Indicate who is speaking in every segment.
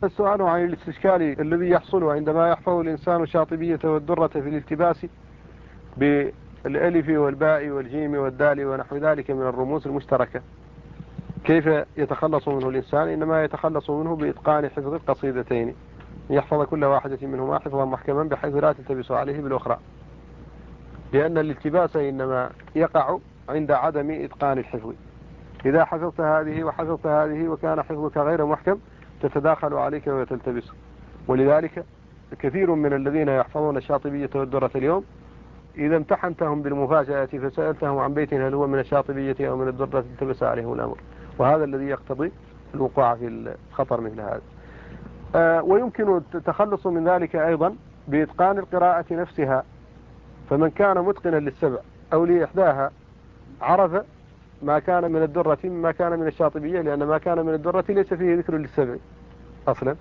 Speaker 1: السؤال عن الاستشكال الذي يحصل عندما يحفظ الإنسان الشاطبية والدرة في الالتباس بالألف والباء والجيم والدال ونحو ذلك من الرموز المشتركة، كيف يتخلص منه الإنسان؟ إنما يتخلص منه بإتقان حفظ القصيدتين، يحفظ كل واحدة منهما حفظا محكما بحيث لا تلتبس عليه بالأخرى، لأن الالتباس إنما يقع عند عدم إتقان الحفظ. إذا حفظت هذه وحفظت هذه وكان حفظك غير محكم تتداخل عليك وتلتبس. ولذلك كثير من الذين يحفظون الشاطبية والدرة اليوم إذا امتحنتهم بالمفاجأة فسألتهم عن بيت هل هو من الشاطبية أو من الدرة التبس عليهم الأمر، وهذا الذي يقتضي الوقوع في الخطر مثل هذا. ويمكن التخلص من ذلك أيضا بإتقان القراءة نفسها، فمن كان متقنا للسبع أو لإحداها عرف ما كان من الدرة مما كان من الشاطبية، لأن ما كان من الدرة ليس فيه ذكر للسبع أصلا.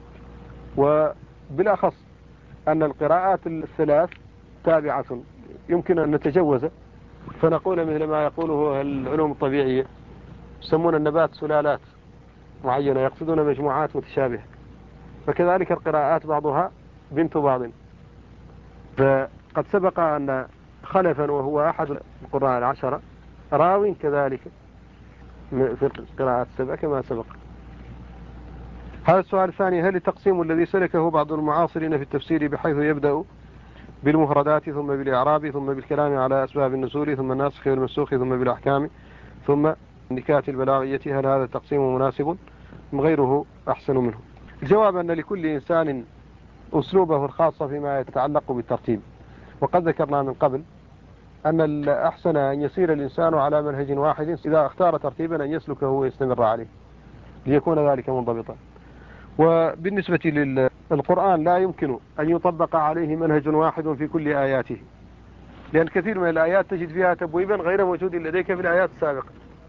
Speaker 1: وبالأخص أن القراءات الثلاث تابعة يمكن أن نتجوز، فنقول مثل ما يقوله العلوم الطبيعية يسمون النبات سلالات معينة، يقصدون مجموعات متشابهة، فكذلك القراءات بعضها بنت بعض. فقد سبق أن خلفا وهو أحد القراء العشرة راوي كذلك في القراءات السبع كما سبق. هذا السؤال الثاني: هل التقسيم الذي سلكه بعض المعاصرين في التفسير بحيث يبدأ بالمفردات ثم بالإعراب ثم بالكلام على أسباب النزول ثم الناسخ والمنسوخ ثم بالأحكام ثم النكات البلاغية، هل هذا التقسيم مناسب أم غيره أحسن منه؟ الجواب أن لكل إنسان أسلوبه الخاص فيما يتعلق بالترتيب، وقد ذكرنا من قبل أن الأحسن أن يسير الإنسان على منهج واحد، إذا اختار ترتيبا أن يسلكه ويستمر عليه ليكون ذلك منضبطا. وبالنسبة للقرآن لا يمكن أن يطبق عليه منهج واحد في كل آياته، لأن كثير من الآيات تجد فيها تبويبا غير موجود لديك في الآيات السابقة.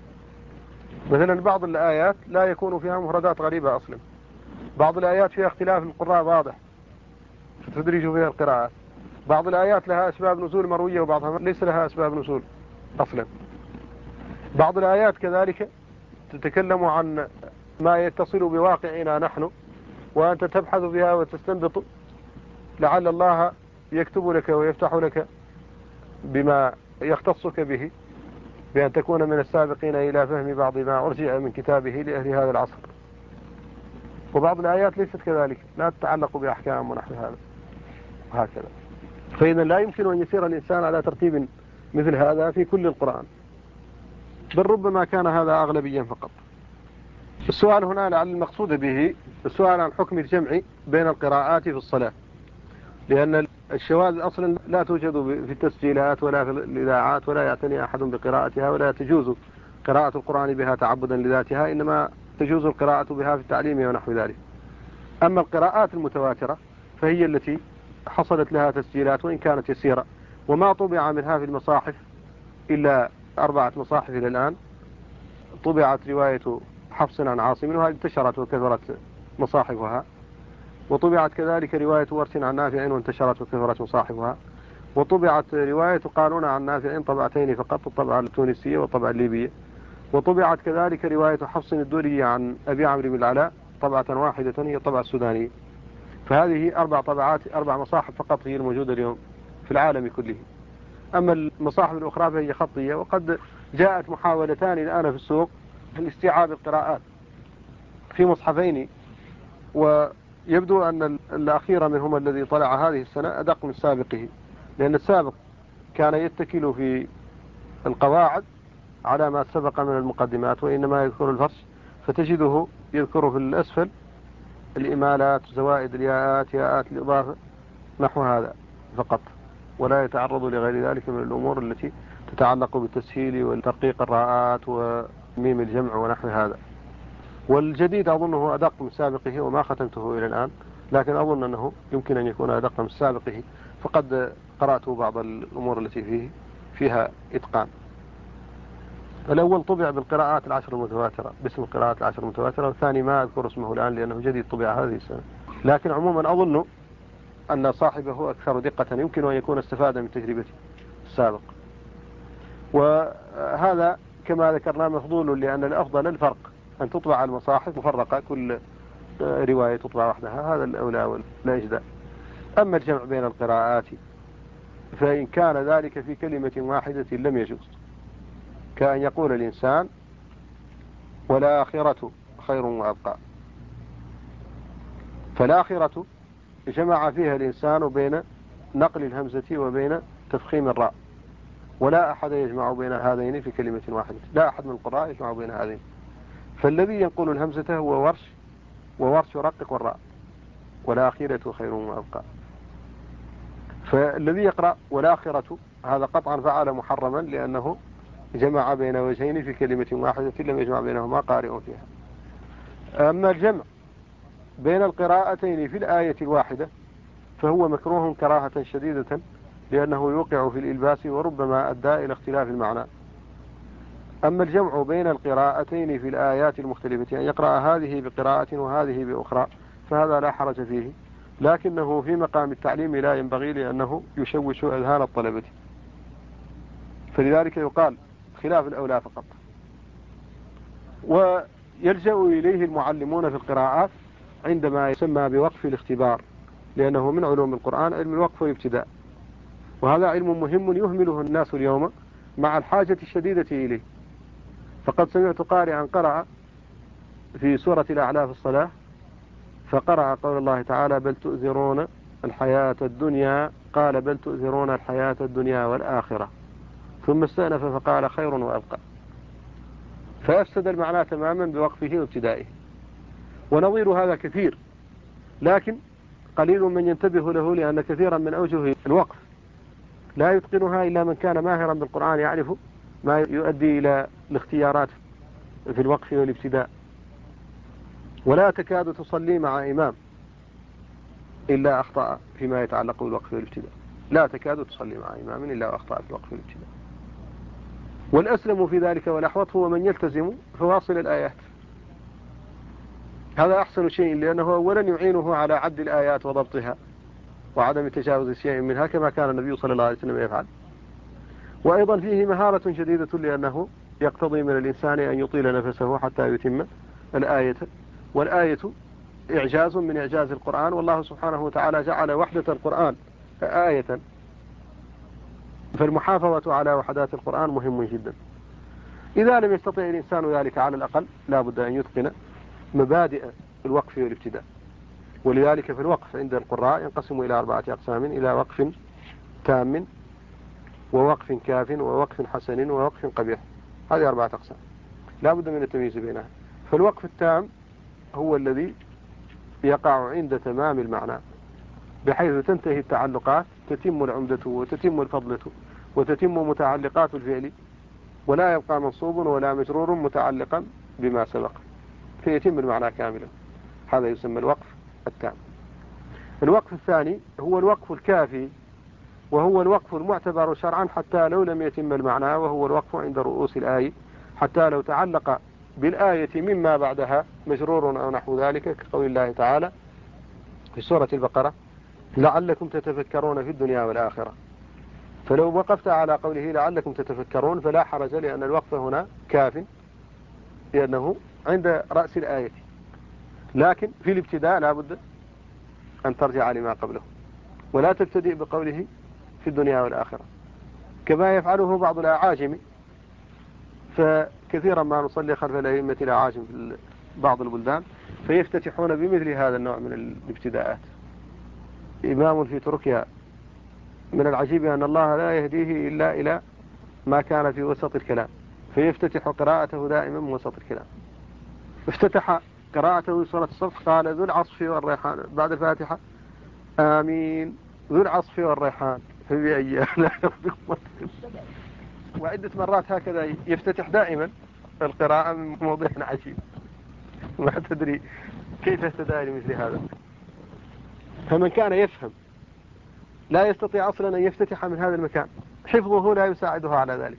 Speaker 1: مثلا بعض الآيات لا يكون فيها مفردات غريبة أصلا، بعض الآيات فيها اختلاف القراء واضح تدرج فيها القراءات، بعض الآيات لها أسباب نزول مروية وبعضها ليس لها أسباب نزول أصلا، بعض الآيات كذلك تتكلم عن ما يتصل بواقعنا نحن وأنت تبحث فيها وتستنبط، لعل الله يكتب لك ويفتح لك بما يختصك به بأن تكون من السابقين إلى فهم بعض ما أرجع من كتابه لأهل هذا العصر. وبعض الآيات ليست كذلك، لا تتعلق بأحكام ونحو هذا وهكذا. فإذا لا يمكن أن يسير الإنسان على ترتيب مثل هذا في كل القرآن، بل ربما كان هذا أغلبيا فقط. السؤال هنا لعل المقصود به السؤال عن حكم الجمع بين القراءات في الصلاة، لأن الشواذ أصلا لا توجد في التسجيلات ولا في الإذاعات، ولا يعتني أحد بقراءتها، ولا تجوز قراءة القرآن بها تعبدا لذاتها، إنما تجوز القراءة بها في التعليم ونحو ذلك. أما القراءات المتواترة فهي التي حصلت لها تسجيلات وإن كانت يسيرة، وما طبع منها في المصاحف إلا 4 مصاحف إلى الآن. طبعت رواية حفص عن عاصم وهذه انتشرت وكثرت مصاحفها، وطبعت كذلك رواية ورش عن نافع وانتشرت وكثرت مصاحفها، وطبعت رواية قالون عن نافع طبعتين فقط، الطبعة التونسية والطبعة الليبية، وطبعت كذلك رواية حفص الدوري عن أبي عمرو بن العلاء طبعة واحدة هي الطبعة السودانية. فهذه 4 طبعات 4 مصاحف فقط هي الموجودة اليوم في العالم كله. أما المصاحف الأخرى فهي خطية، وقد جاءت محاولتان الآن في السوق لاستيعاب القراءات في مصحفين، ويبدو أن الأخير منهما الذي طلع هذه السنة أدق من سابقه، لأن السابق كان يتكل في القواعد على ما سبق من المقدمات، وإنما يذكر الفرش فتجده يذكر في الأسفل الإمالات زوائد الياءات ياءات الإضافة نحو هذا فقط، ولا يتعرض لغير ذلك من الأمور التي تتعلق بالتسهيل والترقيق الراءات وميم الجمع ونحو هذا. والجديد أظنه أدق من سابقه وما ختمته إلى الآن، لكن أظن أنه يمكن أن يكون أدق من سابقه، فقد قرأت بعض الأمور التي فيها إتقان. الأول طبع بالقراءات 10 المتواترة باسم القراءات 10 المتواترة، والثاني ما أذكر اسمه الآن لأنه جديد طبع هذه السنة، لكن عموما أظن أن صاحبه أكثر دقة، يمكن أن يكون استفاد من تجربته السابق. وهذا كما ذكرنا مفضول، لأن الأفضل الفرق أن تطبع المصاحف مفرقة كل رواية تطبع وحدها، هذا الأولى والأجدى. أما الجمع بين القراءات فإن كان ذلك في كلمة واحدة لم يجوز، كأن يقول الإنسان والآخرة خير وأبقى، فالآخرة جمع فيها الإنسان بين نقل الهمزة وبين تفخيم الراء، ولا أحد يجمع بين هذين في كلمة واحدة، لا أحد من القراء يجمع بين هذين. فالذي ينقل الهمزة هو ورش، وورش يرقق الراء، والآخرة خير وأبقى. فالذي يقرأ والآخرة هذا قطعا فعل محرما، لأنه جمع بين وجهين في كلمة واحدة لم يجمع بينهما قارئ فيها. أما الجمع بين القراءتين في الآية الواحدة فهو مكروه كراهة شديدة، لأنه يوقع في الإلباس وربما أدى إلى اختلاف المعنى. أما الجمع بين القراءتين في الآيات المختلفة، أن يقرأ هذه بقراءة وهذه بأخرى، فهذا لا حرج فيه، لكنه في مقام التعليم لا ينبغي، لأنه يشوش أذهان الطلبة، فلذلك يقال خلاف الأولى فقط. ويلجأ إليه المعلمون في القراءات عندما يسمى بوقف الاختبار، لأنه من علوم القرآن علم الوقف والابتداء، وهذا علم مهم يهمله الناس اليوم مع الحاجة الشديدة إليه. فقد سمعت قارئا قرأ في سورة الأعلى في الصلاة، فقرأ قول الله تعالى بل تؤثرون الحياة الدنيا، قال بل تؤثرون الحياة الدنيا والآخرة، ثم استأنف فقال خير وأبقى، فأفسد المعنى تماما بوقفه وابتدائه. ونظير هذا كثير، لكن قليل من ينتبه له، لأن كثيرا من أوجه الوقف لا يتقنها إلا من كان ماهرا بالقرآن، يعرف ما يؤدي إلى الاختيارات في الوقف والابتداء. ولا تكاد تصلي مع إمام إلا أخطأ فيما يتعلق بالوقف والابتداء، لا تكاد تصلي مع إمام إلا أخطأ في الوقف والابتداء. والأسلم في ذلك والأحوط هو من يلتزم فواصل الآيات، هذا أحسن شيء، لأنه أولا يعينه على عد الآيات وضبطها وعدم تجاوز شيء منها كما كان النبي صلى الله عليه وسلم يفعل. وأيضا فيه مهارة جديدة، لأنه يقتضي من الإنسان أن يطيل نفسه حتى يتم الآية، والآية إعجاز من إعجاز القرآن، والله سبحانه وتعالى جعل وحدة القرآن آية، فالمحافظة على وحدات القرآن مهم جدا. إذا لم يستطع الإنسان ذلك على الأقل لا بد أن يتقن مبادئ الوقف والابتداء. ولذلك في الوقف عند القراء ينقسم إلى 4 أقسام: إلى وقف تام، ووقف كاف، ووقف حسن، ووقف قبيح. هذه 4 أقسام لا بد من التمييز بينها. فالوقف التام هو الذي يقع عند تمام المعنى، بحيث تنتهي التعلقات، تتم العمدة وتتم الفضلة وتتم متعلقات الفعل، ولا يبقى منصوب ولا مجرور متعلقا بما سبق، فيتم المعنى كاملا. هذا يسمى الوقف التام. الوقف الثاني هو الوقف الكافي، وهو الوقف المعتبر شرعا حتى لو لم يتم المعنى، وهو الوقف عند رؤوس الآية، حتى لو تعلق بالآية مما بعدها مجرور أو نحو ذلك، كقول الله تعالى في سورة البقرة لعلكم تتفكرون في الدنيا والآخرة. فلو وقفت على قوله لعلكم تتفكرون فلا حرج، لأن الوقف هنا كاف، لأنه عند رأس الآية. لكن في الابتداء لا بد أن ترجع لما قبله، ولا تبتدئ بقوله في الدنيا والآخرة، كما يفعله بعض الأعاجم. فكثيرا ما نصلي خلف الأئمة الأعاجم في بعض البلدان فيفتتحون بمثل هذا النوع من الابتداءات. إمام في تركيا من العجيب أن الله لا يهديه إلا إلى ما كان في وسط الكلام، فيفتتح قراءته دائما من وسط الكلام. افتتح قراءته سورة الصف قال ذو العصف والريحان، بعد الفاتحة آمين ذو العصف والريحان فبأي آلاء ربكما تكذبان. وعدة مرات هكذا يفتتح دائما القراءة من موضع عجيب، ما تدري كيف اهتدى لمثل هذا. فمن كان يفهم لا يستطيع أصلا أن يفتتح من هذا المكان، حفظه لا يساعده على ذلك.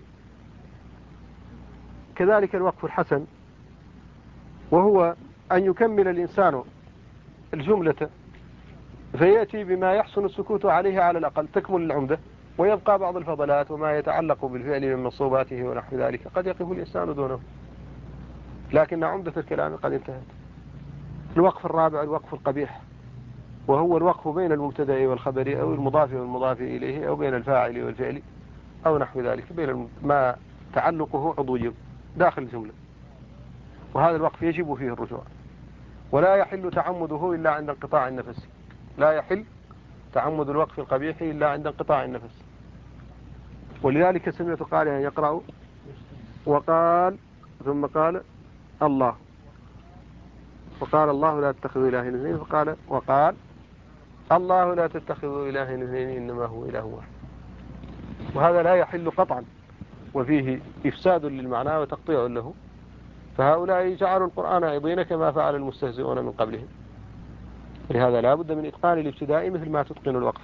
Speaker 1: كذلك الوقف الحسن، وهو أن يكمل الإنسان الجملة فيأتي بما يحسن السكوت عليه على الأقل، تكمل العمدة ويبقى بعض الفضلات وما يتعلق بالفعل من مصوباته ونحو ذلك قد يقف الإنسان دونه، لكن عمدة الكلام قد انتهت. الوقف الرابع الوقف القبيح، وهو الوقف بين المبتدأ والخبر أو المضاف والمضاف إليه أو بين الفاعل والفعل أو نحو ذلك، بين ما تعلقه عضوي داخل الجملة، وهذا الوقف يجب فيه الرجوع، ولا يحل تعمده إلا عند انقطاع النفس. لا يحل تعمد الوقف القبيح إلا عند انقطاع النفس. ولذلك سمعت قارئا يقرأ وقال ثم قال الله، وقال الله لا تتخذوا إلهين اثنين، وقال الله لا تتخذوا إلهين اثنين إنما هو إله واحد. وهذا لا يحل قطعا، وفيه إفساد للمعنى وتقطيع له. فهؤلاء جعلوا القرآن عضين كما فعل المستهزئون من قبلهم. لهذا لا بد من إتقان الابتداء مثل ما تتقن الوقف.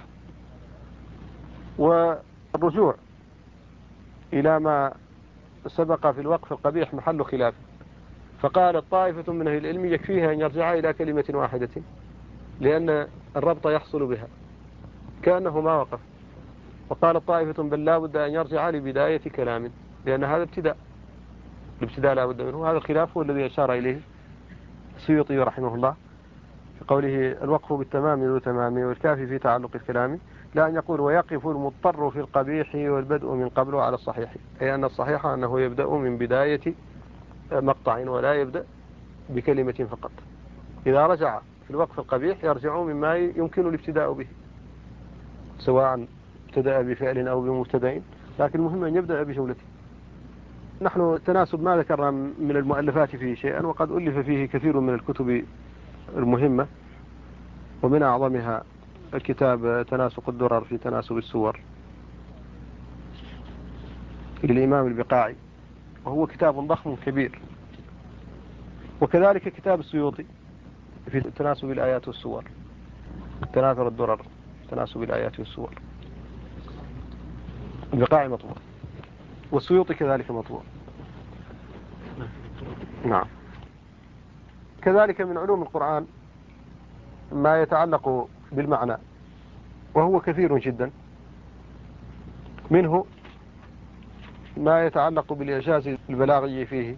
Speaker 1: والرجوع إلى ما سبق في الوقف القبيح محل خلاف، فقال الطائفة من أهل العلم يكفيها أن يرجع إلى كلمة واحدة لأن الربط يحصل بها كأنه ما وقف. وقال الطائفة بل لا بد أن يرجع لبداية كلام لأن هذا ابتداء، الابتداء لا بد منه. هذا الخلاف هو الذي أشار إليه السيوطي رحمه الله في قوله الوقف بالتمام ذو تمام والكافي في تعلق الكلام، لا أن يقول ويقف المضطر في القبيح والبدء من قبله على الصحيح، أي أن الصحيح أنه يبدأ من بداية مقطع ولا يبدأ بكلمة فقط. إذا رجع في الوقف القبيح يرجع مما يمكن الابتداء به، سواء ابتدأ بفعل أو بمبتدأ، لكن المهم أن يبدأ بجملته. نحن التناسب ما ذكرنا من المؤلفات فيه شيئا، وقد ألف فيه كثير من الكتب المهمة، ومن أعظمها الكتاب تناسق الدرر في تناسب السور للإمام البقاعي، وهو كتاب ضخم كبير. وكذلك كتاب السيوطي في تناسب الآيات والسور، تناثر الدرر تناسب الآيات والسور، البقاعي مطبوع والسيوطي كذلك مطبوع. نعم. كذلك من علوم القرآن ما يتعلق بالمعنى، وهو كثير جدا، منه ما يتعلق بالإعجاز البلاغي فيه،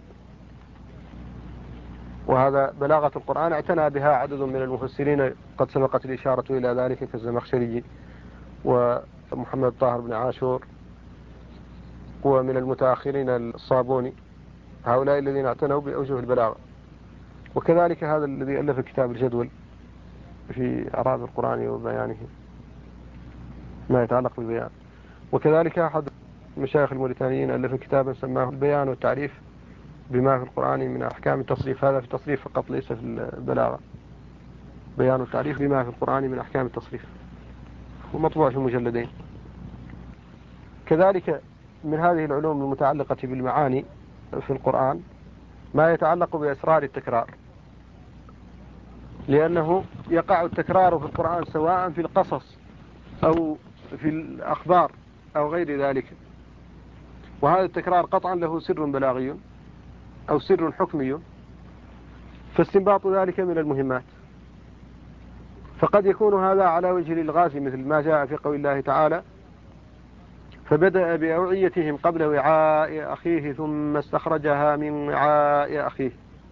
Speaker 1: وهذا بلاغة القرآن اعتنى بها عدد من المفسرين قد سبقت الإشارة إلى ذلك كالزمخشري ومحمد طاهر بن عاشور، ومن المتأخرين الصابوني، هؤلاء الذين اعتنوا بأوجه البلاغة. وكذلك هذا الذي ألف كتاب الجدول في أعراب القرآن وبيانه ما يتعلق بالبيان. وكذلك أحد المشايخ الموريتانيين ألف كتابا سماه البيان والتعريف بما في القرآن من أحكام التصريف، هذا في التصريف فقط ليس في البلاغة، بيان التعريف بما في القرآن من أحكام التصريف، ومطبوع في مجلدين. كذلك من هذه العلوم المتعلقة بالمعاني في القرآن ما يتعلق بأسرار التكرار، لأنه يقع التكرار في القرآن سواء في القصص أو في الأخبار أو غير ذلك، وهذا التكرار قطعا له سر بلاغي أو سر حكمي، فاستنباط ذلك من المهمات. فقد يكون هذا على وجه الإلغاز مثل ما جاء في قول الله تعالى فبدأ بأوعيتهم قبل وعاء أخيه ثم استخرجها من وعاء أخيه.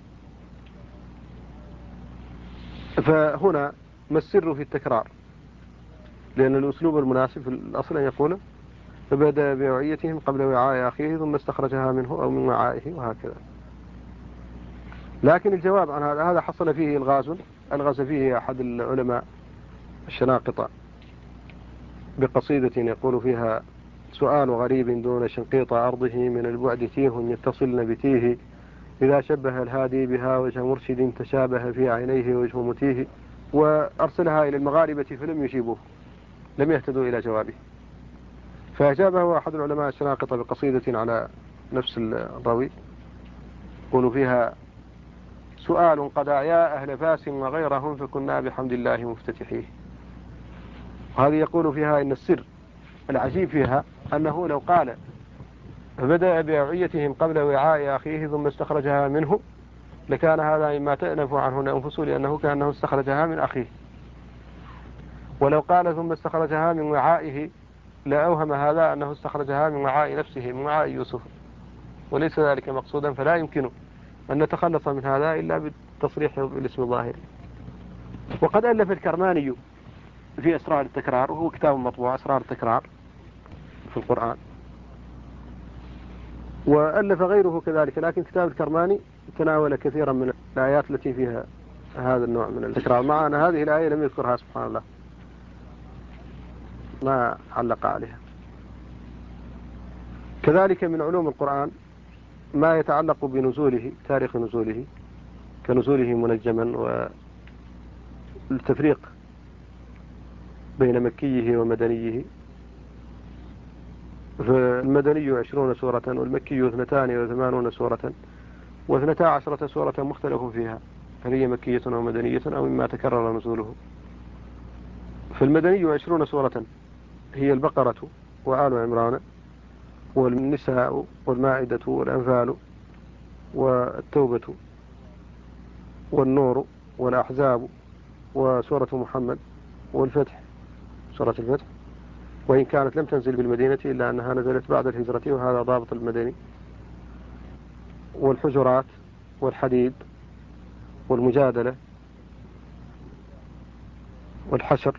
Speaker 1: فهنا ما السر في التكرار؟ لأن الأسلوب المناسب في الأصل أن يقول فبدأ بأوعيتهم قبل وعاء أخيه ثم استخرجها منه أو من وعائه وهكذا. لكن الجواب عن هذا حصل فيه ألغز فيه أحد العلماء الشناقطة بقصيدة يقول فيها سؤال غريب دون شنقيط أرضه من البعد تيه يتصلن بتيه إذا شبه الهادي بها وجه مرشد تشابه في عينيه وجه متيه. وأرسلها إلى المغاربة فلم يجيبوه، لم يهتدوا إلى جوابه، فأجابه أحد العلماء الشناقطة بقصيدة على نفس الراوي يقول فيها سؤال قد يا أهل فاس وغيرهم فكنا بحمد الله مفتتحيه. وهذه يقول فيها إن السر العجيب فيها أنه لو قال فبدأ بأوعيتهم قبل وعاء أخيه ثم استخرجها منه لكان هذا مما تأنف عنه الأنفس، لأنه كأنه استخرجها من أخيه. ولو قال ثم استخرجها من وعائه لأوهم هذا أنه استخرجها من وعاء نفسه، من وعاء يوسف، وليس ذلك مقصودا. فلا يمكن أن نتخلص من هذا إلا بالتصريح بالاسم الظاهري. وقد ألف الكرماني في أسرار التكرار، وهو كتاب مطبوع أسرار التكرار في القرآن، وألف غيره كذلك، لكن كتاب الكرماني تناول كثيرا من الآيات التي فيها هذا النوع من التكرار، مع أن هذه الآية لم يذكرها سبحان الله، ما علق عليها. كذلك من علوم القرآن ما يتعلق بنزوله، تاريخ نزوله، كنزوله منجما، والتفريق بين مكيه ومدنيه. فالمدني 20 سورة والمكي 82 سورة، و12 سورة مختلف فيها هل هي مكية أو مدنية أو مما تكرر نزوله. فالمدني 20 سورة هي البقرة وآل عمران والنساء والمائدة والأنفال والتوبة والنور والأحزاب وسورة محمد والفتح، سورة الفتح، وإن كانت لم تنزل بالمدينة إلا أنها نزلت بعد الهجرة وهذا ضابط المدني، والحجرات والحديد والمجادلة والحشر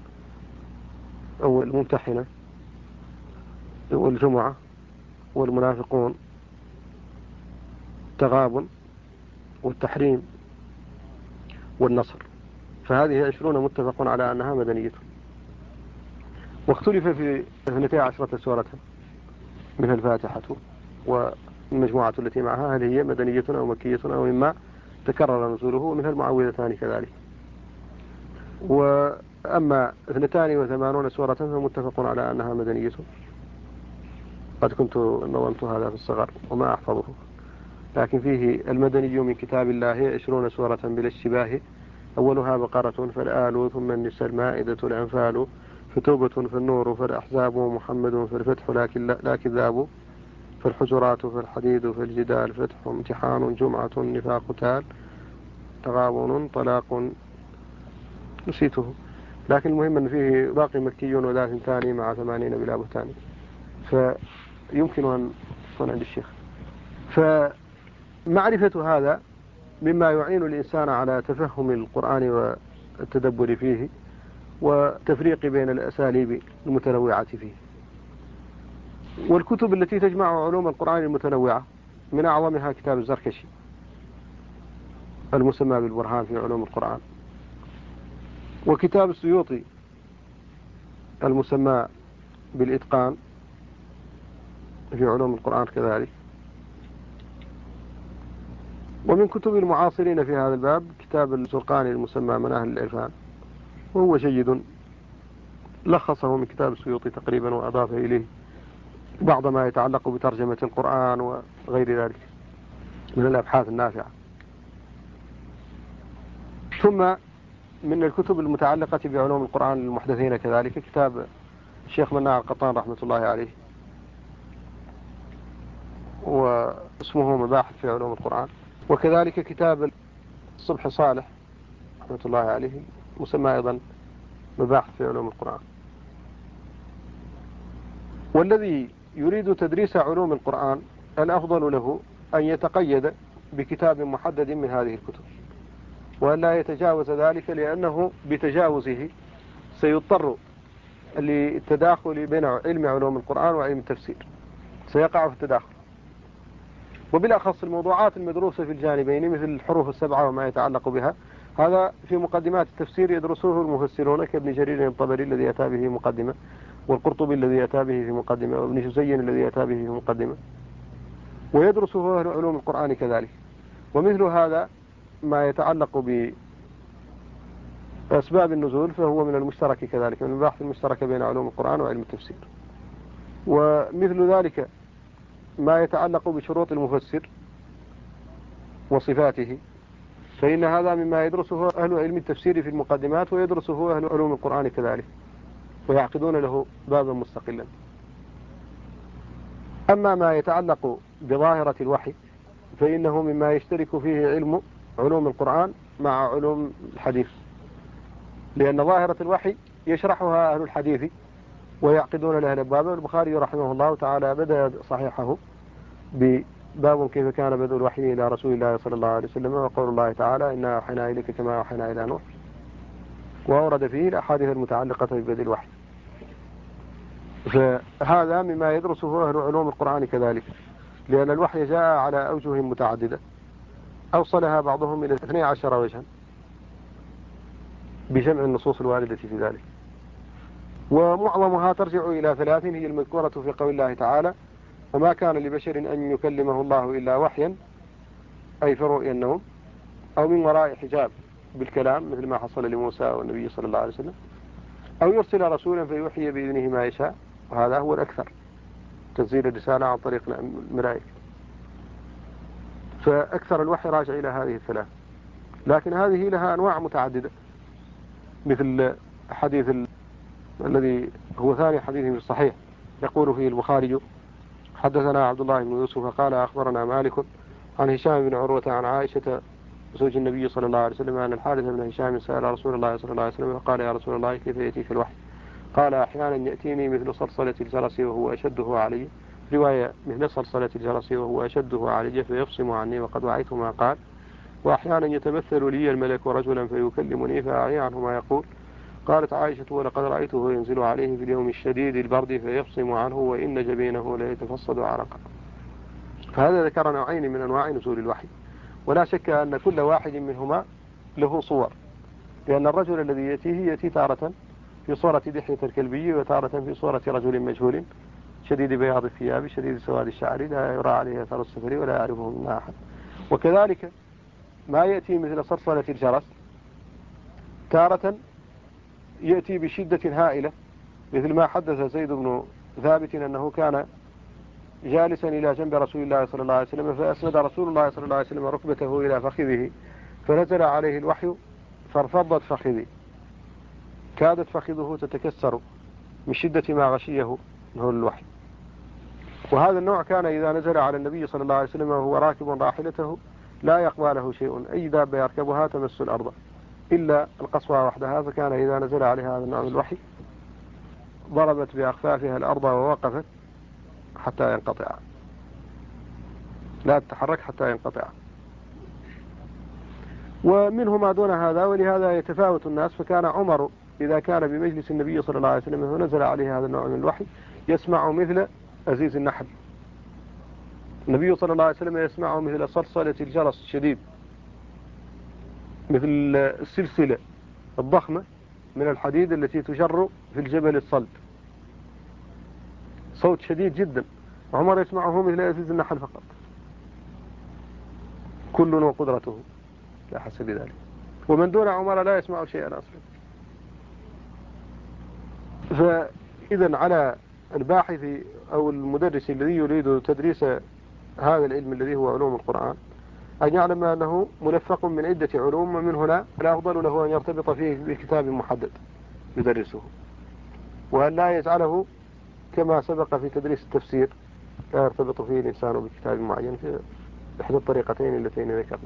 Speaker 1: أو الممتحنة والجمعة والمنافقون، التغابن والتحريم والنصر. فهذه 20 متفق على أنها مدنية. واختلف في 12 سورة منها الفاتحة والمجموعة التي معها هل هي مدنية أو مكية أو مما تكرر نزوله، منها المعوذتان كذلك. وأما 82 سورة فمتفق على أنها مدنية. قد كنت نظمت هذا في الصغر وما أحفظه، لكن فيه المدني من كتاب الله 20 سورة بلا اشتباه، أولها بقرة فالآل ثم النساء المائدة الأنفال فتوبة فالنور فالأحزاب محمد فالفتح لا كذاب فالحجرات فالحديد فالجدال فتح امتحان جمعة نفاق قتال تغابن طلاق، نسيته. لكن المهم أن فيه باقي مكي وذات ثاني مع 80 بلا بهتان، فيمكن أن تكون عند الشيخ. فمعرفة هذا مما يعين الإنسان على تفهم القرآن والتدبر فيه وتفريق بين الأساليب المتنوعة فيه. والكتب التي تجمع علوم القرآن المتنوعة من أعظمها كتاب الزركشي المسمى بالبرهان في علوم القرآن، وكتاب السيوطي المسمى بالإتقان في علوم القرآن كذلك. ومن كتب المعاصرين في هذا الباب كتاب الزرقاني المسمى مناهل العرفان، وهو جيد، لخصه من كتاب السيوطي تقريبا وأضاف إليه بعض ما يتعلق بترجمة القرآن وغير ذلك من الأبحاث النافعة. ثم من الكتب المتعلقة بعلوم القرآن المحدثين كذلك كتاب الشيخ مناع القطان رحمة الله عليه، واسمه مباحث في علوم القرآن. وكذلك كتاب الصبح صالح رحمة الله عليه مسمى أيضا مباحث في علوم القرآن. والذي يريد تدريس علوم القرآن الأفضل له أن يتقيد بكتاب محدد من هذه الكتب وأن لا يتجاوز ذلك، لأنه بتجاوزه سيضطر للتداخل بين علم علوم القرآن وعلم التفسير، سيقع في التداخل. وبالأخص الموضوعات المدروسة في الجانبين مثل الحروف السبعة وما يتعلق بها، هذا في مقدمات التفسير يدرسه المفسرون كابن جرير الطبري الذي أتى به مقدمة، والقرطبي الذي أتى به في مقدمة، وابن جزين الذي أتى به في مقدمة، ويدرسه أهل علوم القرآن كذلك. ومثل هذا ما يتعلق بأسباب النزول فهو من المشترك كذلك، من البحث المشترك بين علوم القرآن وعلم التفسير. ومثل ذلك ما يتعلق بشروط المفسر وصفاته، فإن هذا مما يدرسه أهل علم التفسير في المقدمات ويدرسه أهل علوم القرآن كذلك، ويعقدون له بابا مستقلا. أما ما يتعلق بظاهرة الوحي فإنه مما يشترك فيه علم علوم القرآن مع علوم الحديث، لأن ظاهرة الوحي يشرحها أهل الحديث ويعقدون لها الأبواب. البخاري رحمه الله تعالى بدأ صحيحه بباب كيف كان بدء الوحي إلى رسول الله صلى الله عليه وسلم، وقول الله تعالى إنا أوحينا إليك كما أوحينا إلى نوح. وأورد فيه الأحاديث المتعلقة ببدء الوحي. فهذا مما يدرسه أهل علوم القرآن كذلك، لأن الوحي جاء على أوجه متعددة أوصلها بعضهم إلى 12 وجها بجمع النصوص الواردة في ذلك، ومعظمها ترجع إلى 3 هي المذكورة في قول الله تعالى: وما كان لبشر أن يكلمه الله إلا وحيا، أي في رؤيا النوم، أو من وراء حجاب بالكلام مثل ما حصل لموسى والنبي صلى الله عليه وسلم، أو يرسل رسولا فيوحي بإذنه ما يشاء، وهذا هو الأكثر، تنزيل الرسالة عن طريق الملائكة. فأكثر الوحي راجع إلى هذه الثلاث، لكن هذه لها أنواع متعددة، مثل حديث الذي هو ثاني حديث في الصحيح يقول فيه البخاري: حدثنا عبد الله بن يوسف قال أخبرنا مالك عن هشام بن عروة عن عائشة زوج النبي صلى الله عليه وسلم أن الحارث بن هشام سأل رسول الله صلى الله عليه وسلم فقال: يا رسول الله كيف يأتيك الوحي؟ قال: أحيانا يأتيني مثل صلصلة الجرس وهو أشده علي، رواية مثل صلصلة الجرس وهو أشده علي فيفصم عني وقد وعيت ما قال، وأحيانا يتمثل لي الملك رجلا فيكلمني فأعي عنه ما يقول. قالت عائشة: ولقد رأيته ينزل عليه في اليوم الشديد البرد فيفصم عنه وإن جبينه ليتفصد عرقا. فهذا ذكر نوعين من أنواع نزول الوحي، ولا شك أن كل واحد منهما له صور، لأن الرجل الذي يأتي تارة في صورة دحية الكلبي، وتارة في صورة رجل مجهول شديد بياض الثياب شديد سواد الشعر لا يرى عليه أثر السفر ولا يعرفه منا أحد. وكذلك ما يأتي مثل صلصلة الجرس، تارة يأتي بشدة هائلة، مثل ما حدث زيد بن ثابت أنه كان جالسا إلى جنب رسول الله صلى الله عليه وسلم، فأسند رسول الله صلى الله عليه وسلم ركبته إلى فخذه فنزل عليه الوحي فارفضت فخذه، كادت فخذه تتكسر من شدة ما غشيه من الوحي. وهذا النوع كان إذا نزل على النبي صلى الله عليه وسلم وهو راكب راحلته لا يقبى له شيء، أي دابة يركبها تمس الأرض إلا القصوى وحدها، فكان إذا نزل عليها هذا النوع من الوحي ضربت بأخفافها الأرض ووقفت حتى ينقطع، لا تتحرك حتى ينقطع. ومنه ما دون هذا، ولهذا يتفاوت الناس. فكان عمر إذا كان بمجلس النبي صلى الله عليه وسلم ونزل عليه هذا النوع من الوحي يسمع مثل أزيز النحل، النبي صلى الله عليه وسلم يسمعه مثل صلصلة الجرس الشديد، مثل السلسلة الضخمة من الحديد التي تجر في الجبل الصلب، صوت شديد جدا، عمر يسمعه مثل أزيز النحل فقط، كل وقدرته لا حسب ذلك. ومن دون عمر لا يسمع شيئا أصلا. فإذا على الباحث أو المدرس الذي يريد تدريس هذا العلم الذي هو علوم القرآن أن يعلم أنه ملفق من عدة علوم، ومن هنا الأفضل له أن يرتبط فيه بكتاب محدد يدرسه، وأن لا يجعله كما سبق في تدريس التفسير لا يرتبط فيه الإنسان بكتاب معين في إحدى الطريقتين اللتين ذكرنا.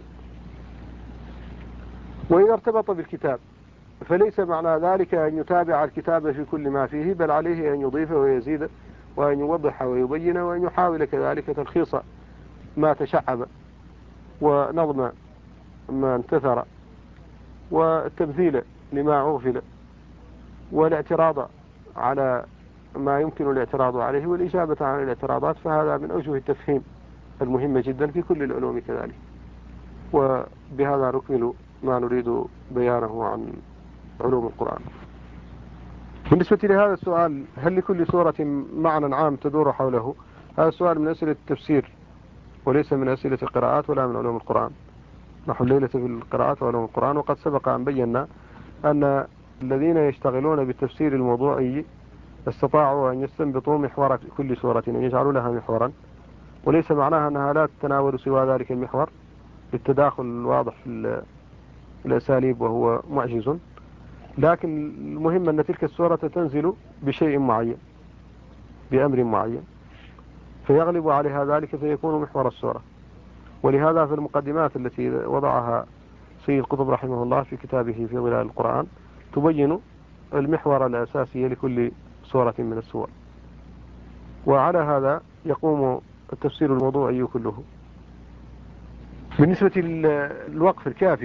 Speaker 1: وإذا ارتبط بالكتاب فليس معنى ذلك أن يتابع الكتاب في كل ما فيه، بل عليه أن يضيف ويزيد وأن يوضح ويبين، وأن يحاول كذلك تلخيص ما تشعب ونظم ما انتثر والتمثيل لما عوفل والاعتراض على ما يمكن الاعتراض عليه والإجابة عن الاعتراضات. فهذا من أوجه التفهيم المهمة جدا في كل العلوم كذلك. وبهذا نكمل ما نريد بيانه عن علوم القرآن. بالنسبة لهذا السؤال: هل لكل سورة معنى عام تدور حوله؟ هذا السؤال من أسئلة التفسير وليس من أسئلة القراءات ولا من علوم القرآن. نحن الليلة في القراءات وعلوم القرآن، وقد سبق أن بينا أن الذين يشتغلون بالتفسير الموضوعي استطاعوا أن يستنبطوا محور كل سورة، أن يجعلوا لها محورا، وليس معناها أنها لا تتناول سوى ذلك المحور بالتداخل الواضح في الأساليب وهو معجز، لكن المهم أن تلك السورة تنزل بشيء معين بأمر معين فيغلب عليها ذلك فيكون محور السورة. ولهذا في المقدمات التي وضعها سيد قطب رحمه الله في كتابه في ظلال القرآن تبين المحور الأساسي لكل سورة من السور، وعلى هذا يقوم التفسير الموضوعي كله. بالنسبة للوقف الكافي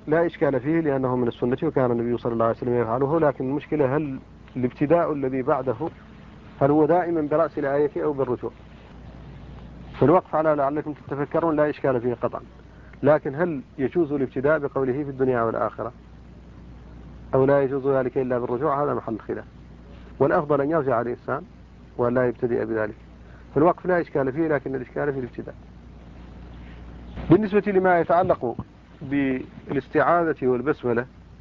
Speaker 1: لا إشكال فيه لأنه من السنة وكان النبي صلى الله عليه وسلم يفعله، لكن المشكلة هل الابتداء الذي بعده هل هو دائما برأس الآية أو بالرجوع؟ فالوقف على لعلكم تتفكرون لا إشكال فيه قطعا، لكن هل يجوز الابتداء بقوله في الدنيا والآخرة أو لا يجوز ذلك إلا بالرجوع؟ هذا محل خلاف، والأفضل أن يرجع الإنسان ولا يبتدئ بذلك. فالوقف لا إشكال فيه، لكن الإشكال في الابتداء. بالنسبة لما يتعلق بالاستعاذة والبسملة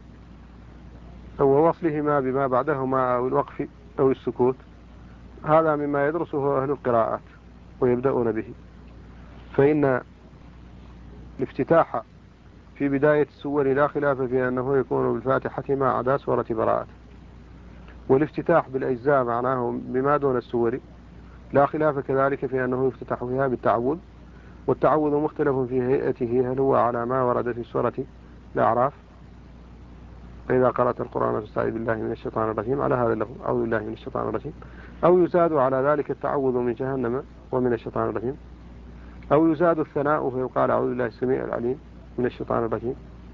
Speaker 1: ووصلهما بما بعدهما أو الوقف أو السكوت، هذا مما يدرسه أهل القراءات ويبدأون به. فإن الافتتاح في بداية السور لا خلاف في أنه يكون بالفاتحة ما عدا سورة براءة، والافتتاح بالأجزاء معناه بما دون السور لا خلاف كذلك في أنه يفتتح فيها بالتعوذ، والتعوذ مختلف في هيئته، هل هو على ما ورد في سورة الأعراف فإذا قرأت القرآن فاستعذ بالله من الشيطان الرجيم على هذا اللفظ أعوذ بالله من الشيطان الرجيم، أو يزاد على ذلك التعوذ من جهنم ومن الشيطان الرجيم، أو يزاد الثناء فيقال أعوذ بالله السميع العليم من الشيطان الرجيم.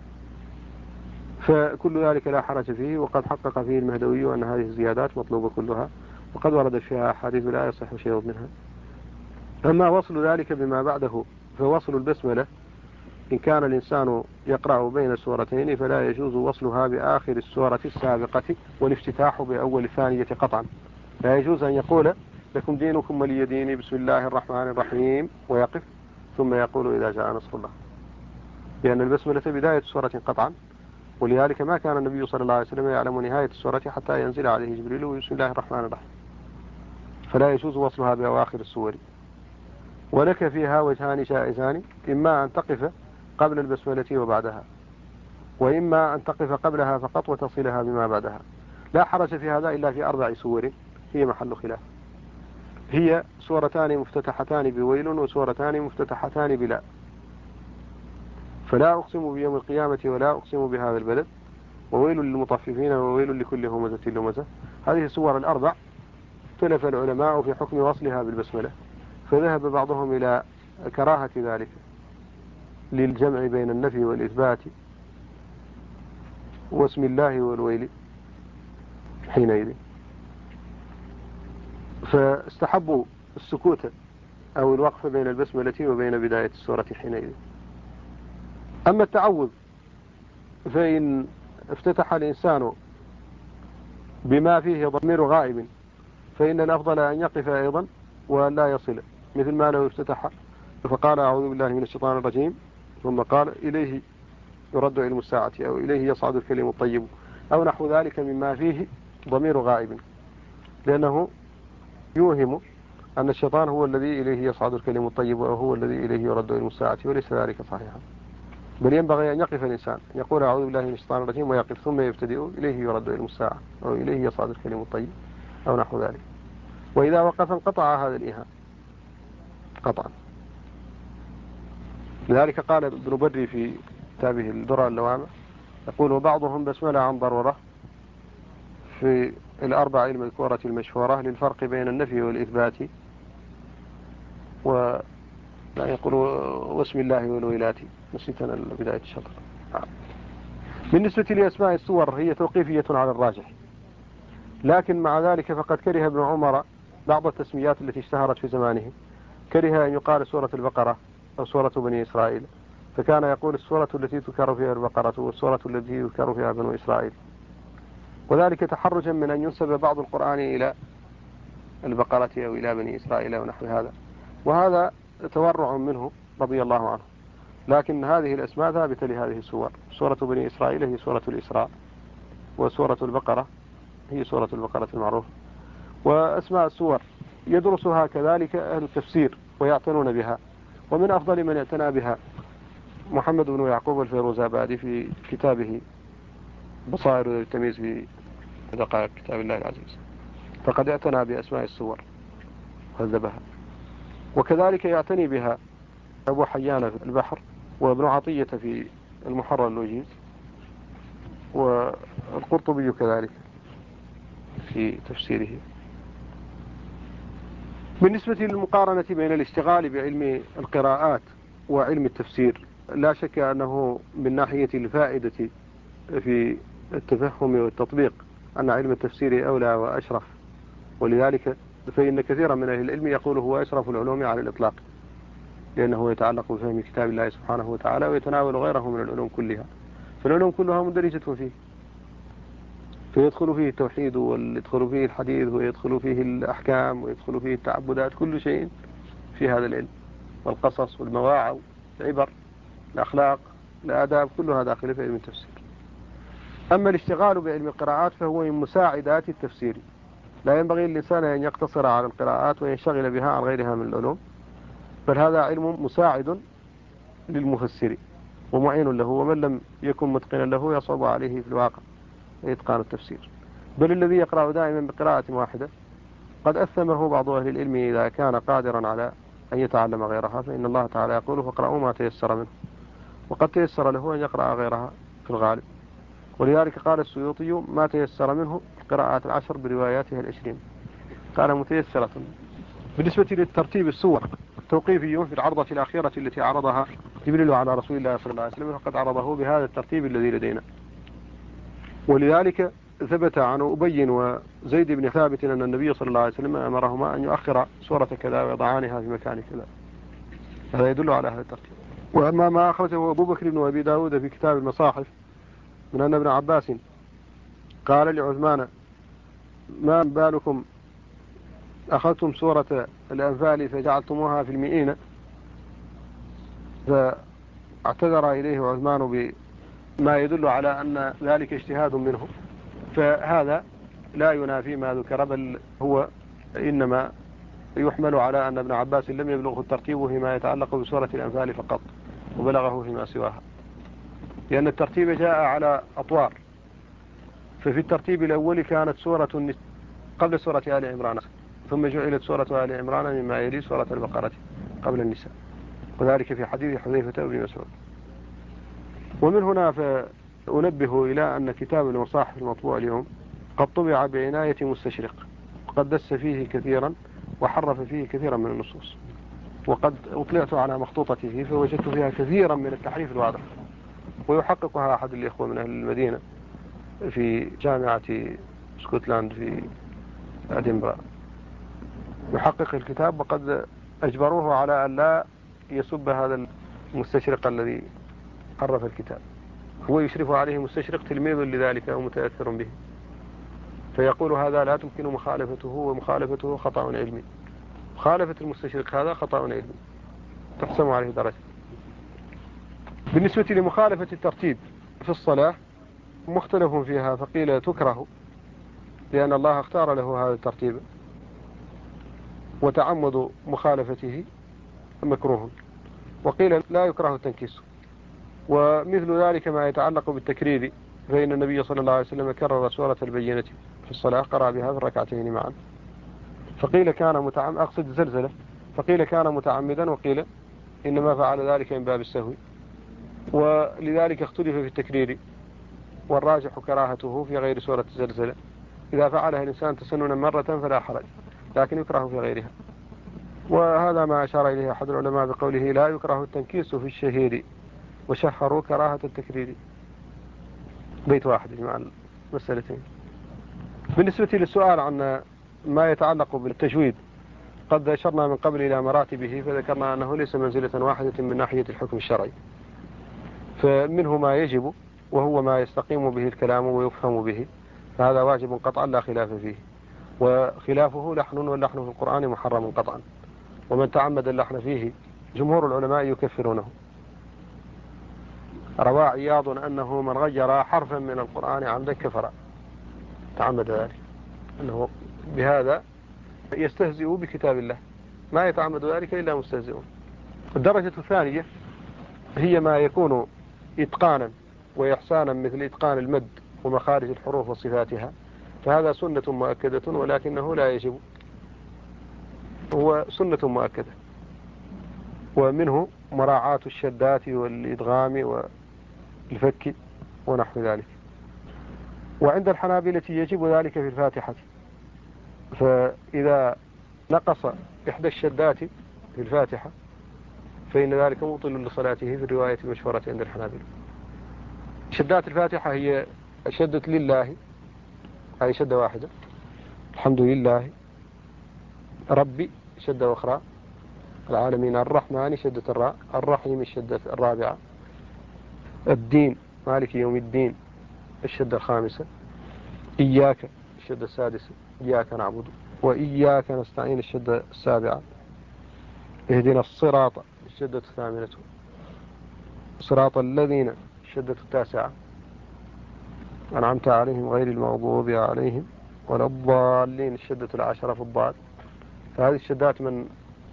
Speaker 1: فكل ذلك لا حرج فيه، وقد حقق فيه المهدوي أن هذه الزيادات مطلوبة كلها، وقد وردت فيها أحاديث لا يصح شيء منها. أما وصل ذلك بما بعده فوصل البسملة إن كان الإنسان يقرأ بين السورتين فلا يجوز وصلها بآخر السورة السابقة والافتتاح بأول الثانية قطعا. لا يجوز أن يقول لكم دينكم ولي ديني بسم الله الرحمن الرحيم ويقف ثم يقول إذا جاء نصر الله، لأن البسملة بداية سورة قطعا، ولذلك ما كان النبي صلى الله عليه وسلم يعلم نهاية السورة حتى ينزل عليه جبريل بسم الله الرحمن الرحيم، فلا يجوز وصلها بأواخر السور. ولك فيها وجهان جائزان، إما أن تقف قبل البسملة وبعدها، وإما أن تقف قبلها فقط وتصلها بما بعدها. لا حرج في هذا إلا في 4 سور هي محل خلاف، هي سورتان مفتتحتان بويل وسورتان مفتتحتان بلا. فلا أقسم بيوم القيامة ولا أقسم بهذا البلد وويل للمطففين وويل لكل همزة لمزة. هذه السور ال4 اختلف العلماء في حكم وصلها بالبسملة، فذهب بعضهم إلى كراهة ذلك للجمع بين النفي والإثبات واسم الله والويل حينئذ، فاستحبوا السكوت أو الوقف بين البسملة وبين بداية السورة حينئذ. أما التعوذ فإن افتتح الإنسان بما فيه ضمير غائب فإن الأفضل أن يقف أيضا ولا يصل، مثل ما لو افتتح فقال أعوذ بالله من الشيطان الرجيم ثم قال إليه يرد علم الساعة أو إليه يصعد الكلم الطيب أو نحو ذلك مما فيه ضمير غائب، لأنه يوهم أن الشيطان هو الذي إليه يصعد الكلم الطيب وهو الذي إليه يرد علم الساعة، وليس ذلك صحيحا، بل ينبغي أن يقف الإنسان يقول أعوذ بالله من الشيطان الرجيم ويقف ثم يبتدئ إليه يرد علم الساعة أو إليه يصعد الكلم الطيب أو نحو ذلك. وإذا وقف انقطع هذا الإيهام قطعا. لذلك قال ابن بدري في كتابه الدرر اللوامع يقول وبعضهم بسملة عن ضرورة في 4 المذكورة المشهورة للفرق بين النفي والإثبات، ولا يقول واسم الله والويلات. نسيتنا بداية الشطر. بالنسبة لأسماء السور هي توقيفية على الراجح، لكن مع ذلك فقد كره ابن عمر بعض التسميات التي اشتهرت في زمانه، كره أن يقال سورة البقرة أو سورة بني إسرائيل، فكان يقول السورة التي تذكر فيها البقرة والسورة التي يذكر فيها بنو إسرائيل، وذلك تحرجا من أن ينسب بعض القرآن إلى البقرة أو إلى بني إسرائيل ونحو هذا، وهذا تورع منه رضي الله عنه. لكن هذه الأسماء ثابتة لهذه السور، سورة بني إسرائيل هي سورة الإسراء، وسورة البقرة هي سورة البقرة المعروفة. وأسماء السور يدرسها كذلك أهل التفسير ويعتنون بها، ومن أفضل من اعتنى بها محمد بن يعقوب الفيروزابادي في كتابه بصائر التمييز في دقائق كتاب الله العزيز، فقد اعتنى بأسماء السور وهذبها. وكذلك يعتني بها أبو حيان في البحر، وابن عطية في المحرر الوجيز، والقرطبي كذلك في تفسيره. بالنسبة للمقارنة بين الاشتغال بعلم القراءات وعلم التفسير لا شك أنه من ناحية الفائدة في التفهم والتطبيق أن علم التفسير أولى وأشرف، ولذلك فإن كثيرا من أهل العلم يقول هو أشرف العلوم على الإطلاق، لأنه يتعلق بفهم كتاب الله سبحانه وتعالى ويتناول غيره من العلوم كلها، فالعلوم كلها مندرجة فيه، فيدخل فيه التوحيد ويدخل فيه الحديث ويدخل فيه الأحكام ويدخل فيه التعبدات، كل شيء في هذا العلم، والقصص والمواعظ، العبر، الأخلاق، الآداب، كلها داخلة في علم التفسير. أما الاشتغال بعلم القراءات فهو من مساعدات التفسير، لا ينبغي للإنسان أن يقتصر على القراءات وينشغل بها عن غيرها من العلوم، بل هذا علم مساعد للمفسر ومعين له، ومن لم يكن متقنا له يصعب عليه في الواقع إتقان التفسير. بل الذي يقرأ دائما بقراءة واحدة قد أثمه بعض أهل العلم إذا كان قادرا على أن يتعلم غيرها، فإن الله تعالى يقول فاقرأوا ما تيسر منه، وقد تيسر له أن يقرأ غيرها في الغالب، ولذلك قال السيوطي ما تيسر منه القراءات 10 برواياتها 20، قال متيسرة. بالنسبة للترتيب السور توقيفي في العرضة الأخيرة التي عرضها جبريل على رسول الله صلى الله عليه وسلم، فقد عرضه بهذا الترتيب الذي لدينا، ولذلك ثبت عن أبي وزيد بن ثابت أن النبي صلى الله عليه وسلم أمرهما أن يؤخر سورة كذا ويضعانها في مكان كذا، هذا يدل على هذا الترتيب. وأما ما أخرجه أبو بكر بن أبي داود في كتاب المصاحف من أن ابن عباس قال لعثمان ما بالكم أخذتم سورة الأنفال فجعلتموها في المئين، فاعتذر إليه عثمان بما يدل على أن ذلك اجتهاد منه، فهذا لا ينافي ما ذكر، بل هو إنما يحمل على أن ابن عباس لم يبلغه الترتيب فيما يتعلق بسورة الأنفال فقط، وبلغه فيما سواها، لأن الترتيب جاء على أطوار. ففي الترتيب الأول كانت سورة قبل سورة آل عمران، ثم جعلت سورة آل عمران مما يلي سورة البقرة قبل النساء، وذلك في حديث حذيفة بن مسعود. ومن هنا فأنبه إلى أن كتاب المصاحف المطبوع اليوم قد طبع بعناية مستشرق، وقد دس فيه كثيرا وحرف فيه كثيرا من النصوص، وقد أطلعت على مخطوطته فوجدت فيها كثيرا من التحريف الواضح، ويحققها أحد الإخوة من أهل المدينة في جامعة سكوتلاند في أدنبرا، يحقق الكتاب، وقد أجبروه على أن لا يسب هذا المستشرق الذي حرف الكتاب، هو يشرف عليه مستشرق تلميذ لذلك أو متأثر به، فيقول هذا لا تمكن مخالفته، ومخالفته خطأ علمي، مخالفة المستشرق هذا خطأ علمي تحسم عليه درجة. بالنسبة لمخالفة الترتيب في الصلاة مختلف فيها، فقيل تكره لأن الله اختار له هذا الترتيب، وتعمد مخالفته مكروه، وقيل لا يكره التنكيس. ومثل ذلك ما يتعلق بالتكرير، فإن النبي صلى الله عليه وسلم كرر سورة البينة في الصلاة، قرأ بها في الركعتين معا، فقيل كان أقصد زلزلة، فقيل كان متعمدا، وقيل إنما فعل ذلك من باب السهو، ولذلك اختلف في التكرير، والراجح كراهته في غير سورة الزلزلة، إذا فعلها الإنسان تسننا مرة فلا حرج، لكن يكره في غيرها. وهذا ما أشار إليه أحد العلماء بقوله لا يكره التنكيس في الشهير وشهروا كراهة التكرير، بيت واحد مع المسألتين. بالنسبة للسؤال عن ما يتعلق بالتجويد، قد أشرنا من قبل إلى مراتبه، فذكرنا أنه ليس منزلة واحدة من ناحية الحكم الشرعي، فمنه ما يجب وهو ما يستقيم به الكلام ويفهم به، فهذا واجب قطعا لا خلاف فيه، وخلافه لحن، واللحن في القرآن محرم قطعا، ومن تعمد اللحن فيه جمهور العلماء يكفرونه. روى عياض أنه من غير حرفا من القرآن عمدا كفر، تعمد ذلك، أنه بهذا يستهزئ بكتاب الله، ما يتعمد ذلك إلا مستهزئ. الدرجة الثانية هي ما يكون إتقانا وإحسانا، مثل إتقان المد ومخارج الحروف وصفاتها، فهذا سنة مؤكدة، ولكنه لا يجب، هو سنة مؤكدة. ومنه مراعاة الشدات والإدغام والفك ونحو ذلك. وعند الحنابلة يجب ذلك في الفاتحة، فإذا نقص إحدى الشدات في الفاتحة فإن ذلك مبطل لصلاته في الرواية المشهورة عند الحنابلة. شدات الفاتحة هي شدة لله، هذه شدة واحدة، الحمد لله، ربي شدة أخرى، العالمين، الرحمن شدة الراء، الرحيم الشدة الرابعة، الدين مالك يوم الدين الشدة الخامسة، إياك الشدة السادسة، إياك نعبد وإياك نستعين الشدة السابعة، اهدنا الصراط الشدة الثامنة، صراط الذين الشدة التاسعة، أنعمت عليهم غير المغضوب عليهم ولا الضالين الشدة العاشرة في الضاد. فهذه الشدات من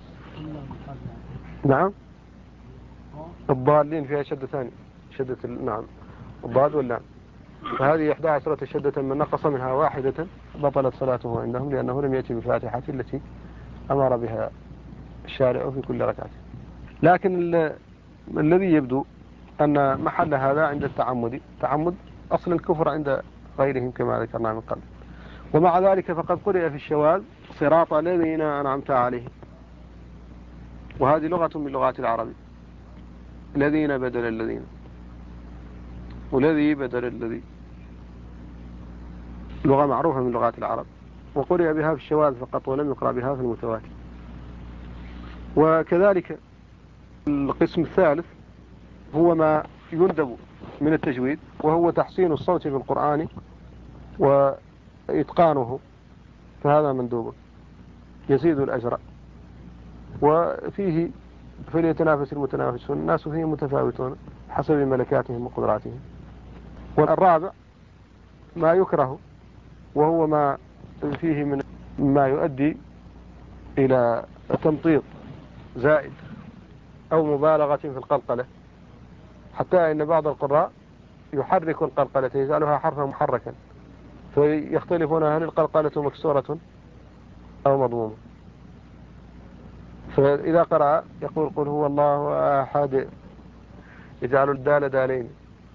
Speaker 1: نعم الضالين فيها شدة ثانية، شدة نعم الضاد واللام. فهذه 11 شدة من نقص منها واحدة بطلت صلاته عندهم، لأنه لم يأتي بالفاتحة التي أمر بها الشارع في كل ركعة. لكن الذي يبدو أن محل هذا عند التعمد، تعمد أصل الكفر عند غيرهم كما ذكرنا من قبل. ومع ذلك فقد قرئ في الشواذ صراط الذين أنعمت عليهم، وهذه لغة من لغات العرب، الذين بدل الذين، والذي بدل الذي، لغة معروفة من لغات العرب، وقرئ بها في الشواذ فقط ولم يقرأ بها في المتواتر. وكذلك القسم الثالث هو ما يندب من التجويد، وهو تحسين الصوت في القرآن وإتقانه، فهذا مندوب يزيد الأجر، وفيه فليتنافس المتنافسون، الناس فيه متفاوتون حسب ملكاتهم وقدراتهم. والرابع ما يكره، وهو ما فيه من ما يؤدي إلى تمطيط زائد أو مبالغة في القلقلة، حتى إن بعض القراء يحرك القلقلة، يجعلها حرفا محركا، فيختلفون هل القلقلة مكسورة أو مضمومة. فإذا قرأ يقول قل هو الله أحد، يجعل الدال دالين،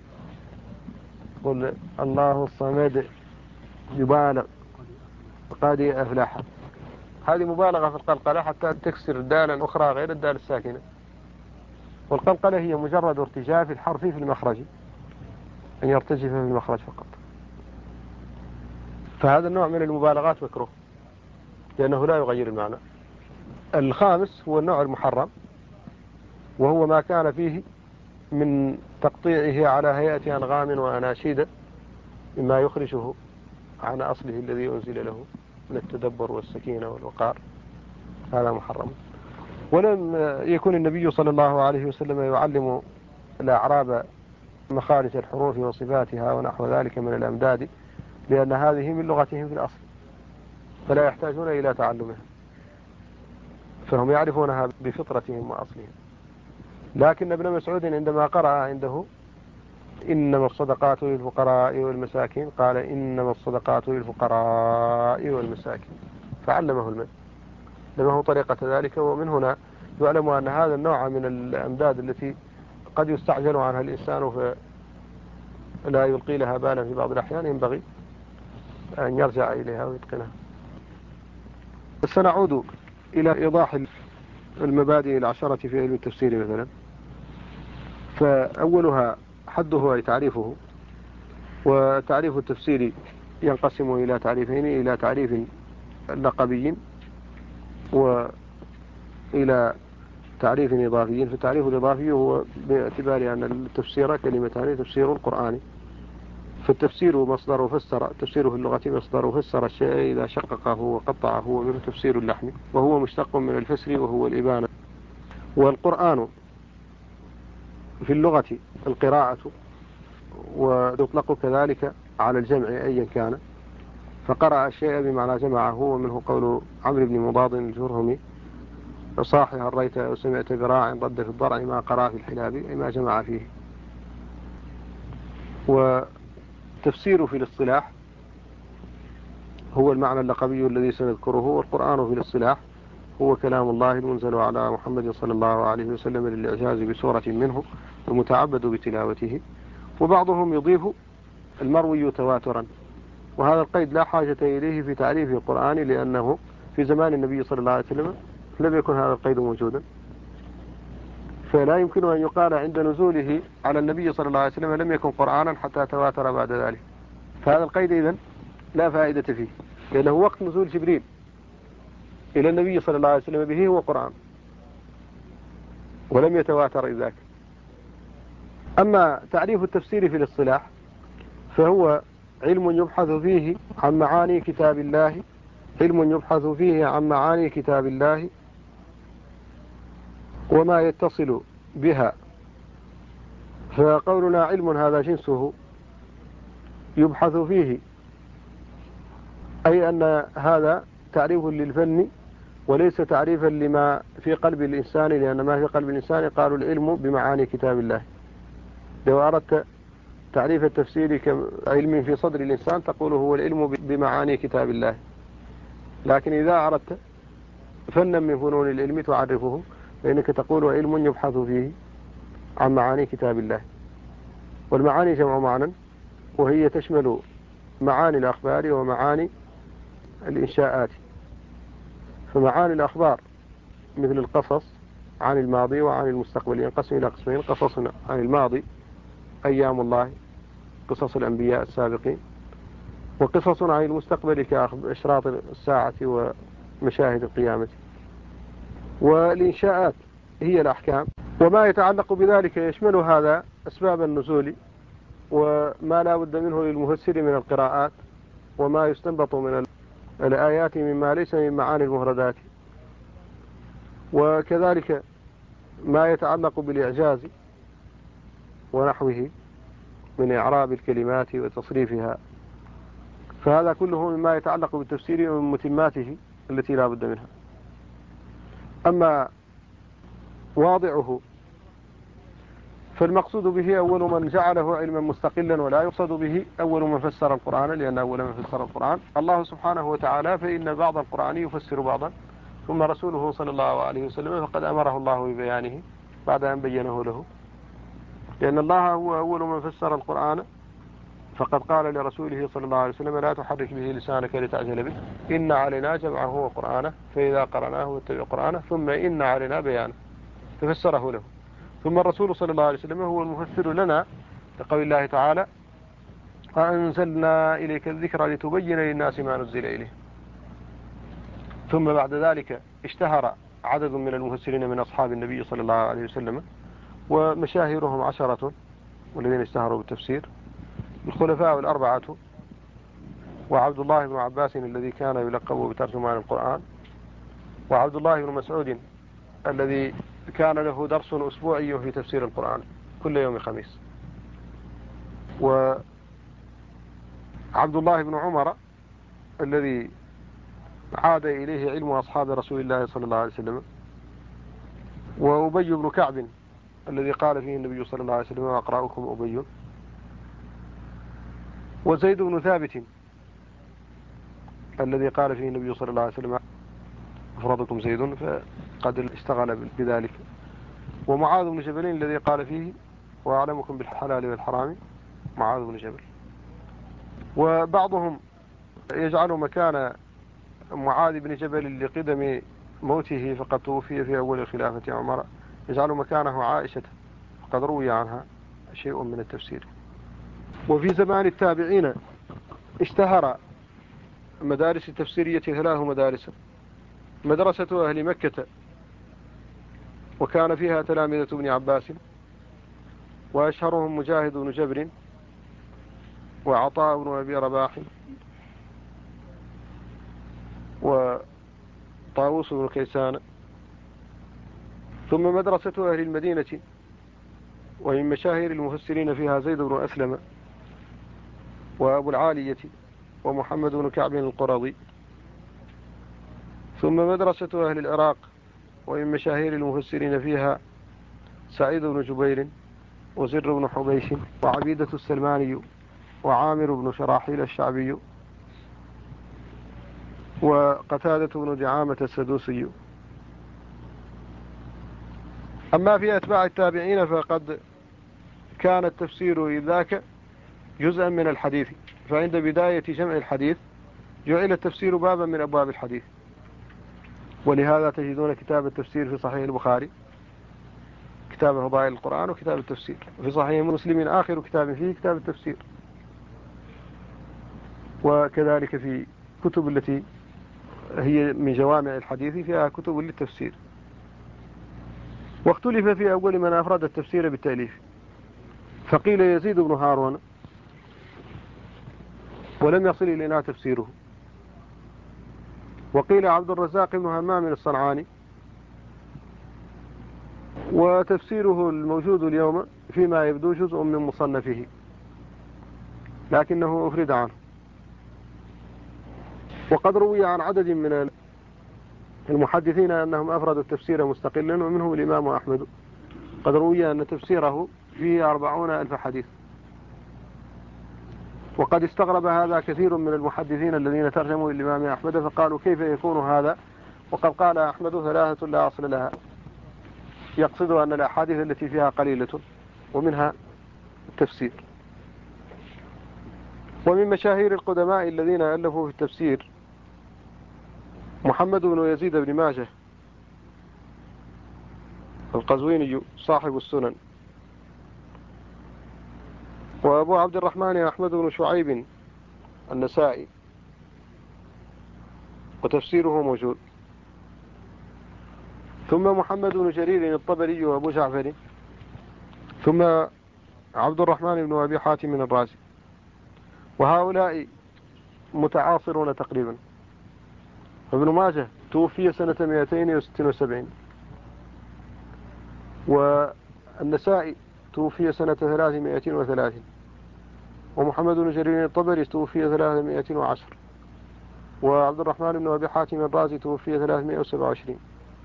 Speaker 1: قل الله الصمد، يبالغ قد أفلح. هذه مبالغة في القلقلة حتى تكسر دالا أخرى غير الدال الساكنة. والقلقلة هي مجرد ارتجاف الحرف في المخرج، أن يرتجف في المخرج فقط. فهذا النوع من المبالغات مكروه لأنه لا يغير المعنى. الخامس هو النوع المحرم، وهو ما كان فيه من تقطيعه على هيئة أنغام وأناشيد مما يخرجه عن أصله الذي أنزل له من التدبر والسكينة والوقار، هذا محرم. ولم يكن النبي صلى الله عليه وسلم يعلم الأعراب مخارج الحروف وصفاتها ونحو ذلك من الأمداد، لأن هذه من لغتهم في الأصل، فلا يحتاجون إلى تعلمها، فهم يعرفونها بفطرتهم وأصلهم. لكن ابن مسعود عندما قرأ عنده إنما الصدقات للفقراء والمساكين، قال إنما الصدقات للفقراء والمساكين، فعلمه المد، لما طريقة ذلك. ومن هنا يعلم أن هذا النوع من الأمداد التي قد يستعجل عنها الإنسان فلا يلقي لها بالا في بعض الأحيان، ينبغي أن يرجع إليها ويتقنها. سنعود إلى إيضاح المبادئ العشرة في علم التفسير مثلا. فأولها حده أي تعريفه، وتعريف التفسير ينقسم إلى تعريفين، إلى تعريف لقبي وإلى تعريف إضافي. فالتعريف الإضافي هو باعتبار أن التفسير كلمتان، تفسير القرآن، فالتفسير مصدر فسر، تفسيره في اللغة مصدر فسر الشيء إذا شققه وقطعه، ومنه تفسير اللحن، وهو مشتق من الفسر وهو الإبانة. والقرآن في اللغة القراءة، ويطلق كذلك على الجمع أيا كان، فقرأ الشيء بمعنى جمعه، ومنه قول عمرو بن مضاد الجرهمي صاحي هريت أو سمعت براع ضد في الضرع ما قرأ في الحلاب، أي ما جمع فيه. وتفسير في الاصطلاح هو المعنى اللقبي الذي سنذكره. والقرآن في الاصطلاح هو كلام الله المنزل على محمد صلى الله عليه وسلم للإعجاز بسورة منه المتعبد بتلاوته. وبعضهم يضيف المروي تواترا، وهذا القيد لا حاجة إليه في تعريف القرآن، لأنه في زمان النبي صلى الله عليه وسلم لم يكن هذا القيد موجودا. فلا يمكن أن يقال عند نزوله على النبي صلى الله عليه وسلم لم يكن قرآنا حتى تواتر بعد ذلك. فهذا القيد إذن لا فائدة فيه، لأنه وقت نزول جبريل إلى النبي صلى الله عليه وسلم به هو قرآن ولم يتواتر ذاك. أما تعريف التفسير في الاصطلاح فهو علم يبحث فيه عن معاني كتاب الله، علم يبحث فيه عن معاني كتاب الله وما يتصل بها. فقولنا علم هذا جنسه يبحث فيه، أي أن هذا تعريف للفن وليس تعريفا لما في قلب الإنسان، لأن ما في قلب الإنسان قالوا العلم بمعاني كتاب الله. لو أردت تعريف التفسير كعلم في صدر الإنسان تقول هو العلم بمعاني كتاب الله، لكن إذا أردت فنا من فنون العلم تعرفه فإنك تقول علم يبحث فيه عن معاني كتاب الله. والمعاني جمع معنى، وهي تشمل معاني الأخبار ومعاني الإنشاءات. فمعاني الأخبار مثل القصص عن الماضي وعن المستقبل ينقسم إلى قسمين: قصص عن الماضي أيام الله، قصص الأنبياء السابقين، وقصص عن المستقبل كأشراط الساعة ومشاهد القيامة. والإنشاءات هي الأحكام، وما يتعلق بذلك يشمل هذا أسباب النزول وما لا بد منه للمفسر من القراءات، وما يستنبط من الآيات مما ليس من معاني المفردات، وكذلك ما يتعلق بالإعجاز ونحوه من إعراب الكلمات وتصريفها. فهذا كله مما يتعلق بالتفسير ومن متماته التي لا بد منها. أما واضعه فالمقصود به أول من جعله علما مستقلا، ولا يقصد به أول من فسر القرآن، لأن أول من فسر القرآن الله سبحانه وتعالى، فإن بعض القرآن يفسر بعضا، ثم رسوله صلى الله عليه وسلم فقد أمره الله ببيانه بعد أن بينه له، لأن الله هو أول من فسر القرآن، فقد قال لرسوله صلى الله عليه وسلم: لا تحرك به لسانك لتعجل به، إن علينا جمعه وقرآنه فإذا قرأناه واتبع قرآنه ثم إن علينا بيانه، ففسره له. ثم الرسول صلى الله عليه وسلم هو المفسر لنا لقول الله تعالى: وأنزلنا إليك الذكر لتبين للناس ما نزل إليه. ثم بعد ذلك اشتهر عدد من المفسرين من أصحاب النبي صلى الله عليه وسلم، ومشاهيرهم 10 والذين اشتهروا بالتفسير: الخلفاء الأربعة، وعبد الله بن عباس الذي كان يلقب بترجمان القرآن، وعبد الله بن مسعود الذي كان له درس أسبوعي في تفسير القرآن كل يوم خميس، وعبد الله بن عمر الذي عاد إليه علم أصحاب رسول الله صلى الله عليه وسلم، وأبي بن كعب الذي قال فيه النبي صلى الله عليه وسلم: أقرأكم أبي، وزيد بن ثابت الذي قال فيه النبي صلى الله عليه وسلم: أفرضكم زيد، فقد اشتغل بذلك، ومعاذ بن جبل الذي قال فيه: وأعلمكم بالحلال والحرام معاذ بن جبل. وبعضهم يجعل مكان معاذ بن جبل لقدم موته فقد توفي في أول خلافة عمر، يجعل مكانه عائشة، فقد روي عنها شيء من التفسير. وفي زمان التابعين اشتهر مدارس التفسيرية 3 مدارس: مدرسة أهل مكة، وكان فيها تلامذة ابن عباس، وأشهرهم مجاهد بن جبر، وعطاء بن أبي رباح، وطاووس بن كيسان. ثم مدرسة أهل المدينة، ومن مشاهير المفسرين فيها زيد بن أسلم، وأبو العالية، ومحمد بن كعب القرظي. ثم مدرسة أهل العراق، ومن مشاهير المفسرين فيها سعيد بن جبير، وزر بن حبيش، وعبيدة السلماني، وعامر بن شراحيل الشعبي، وقتادة بن دعامة السدوسي. أما في أتباع التابعين فقد كان التفسير ذاك جزءا من الحديث، فعند بداية جمع الحديث جعل التفسير بابا من أبواب الحديث، ولهذا تجدون كتاب التفسير في صحيح البخاري كتاب فضائل القرآن وكتاب التفسير. وفي صحيح مسلم آخر كتاب فيه كتاب التفسير. وكذلك في كتب التي هي من جوامع الحديث فيها كتب للتفسير. واختلف في أول من أفرد التفسير بالتأليف، فقيل يزيد بن هارون ولم يصل إلينا تفسيره، وقيل عبد الرزاق بن همام الصنعاني، وتفسيره الموجود اليوم فيما يبدو جزء من مصنفه لكنه أفرد عنه. وقد روي عن عدد من المحدثين أنهم أفردوا التفسير مستقلا، ومنهم الإمام أحمد قد روي أن تفسيره فيه 40,000 حديث. وقد استغرب هذا كثير من المحدثين الذين ترجموا للإمام أحمد فقالوا كيف يكون هذا وقد قال أحمد 3 لا أصل لها، يقصد أن الأحاديث التي فيها قليلة ومنها التفسير. ومن مشاهير القدماء الذين ألفوا في التفسير محمد بن يزيد بن ماجه القزويني صاحب السنن، وأبو عبد الرحمن أحمد بن شعيب النسائي وتفسيره موجود، ثم محمد بن جرير الطبري وأبو جعفر، ثم عبد الرحمن بن أبي حاتم الرازي، وهؤلاء متعاصرون تقريبا. ابن ماجه توفي سنة 276، والنسائي توفي سنة 330، ومحمد بن جرير الطبري توفي 310، وعبد الرحمن بن أبي حاتم الرازي توفي 327.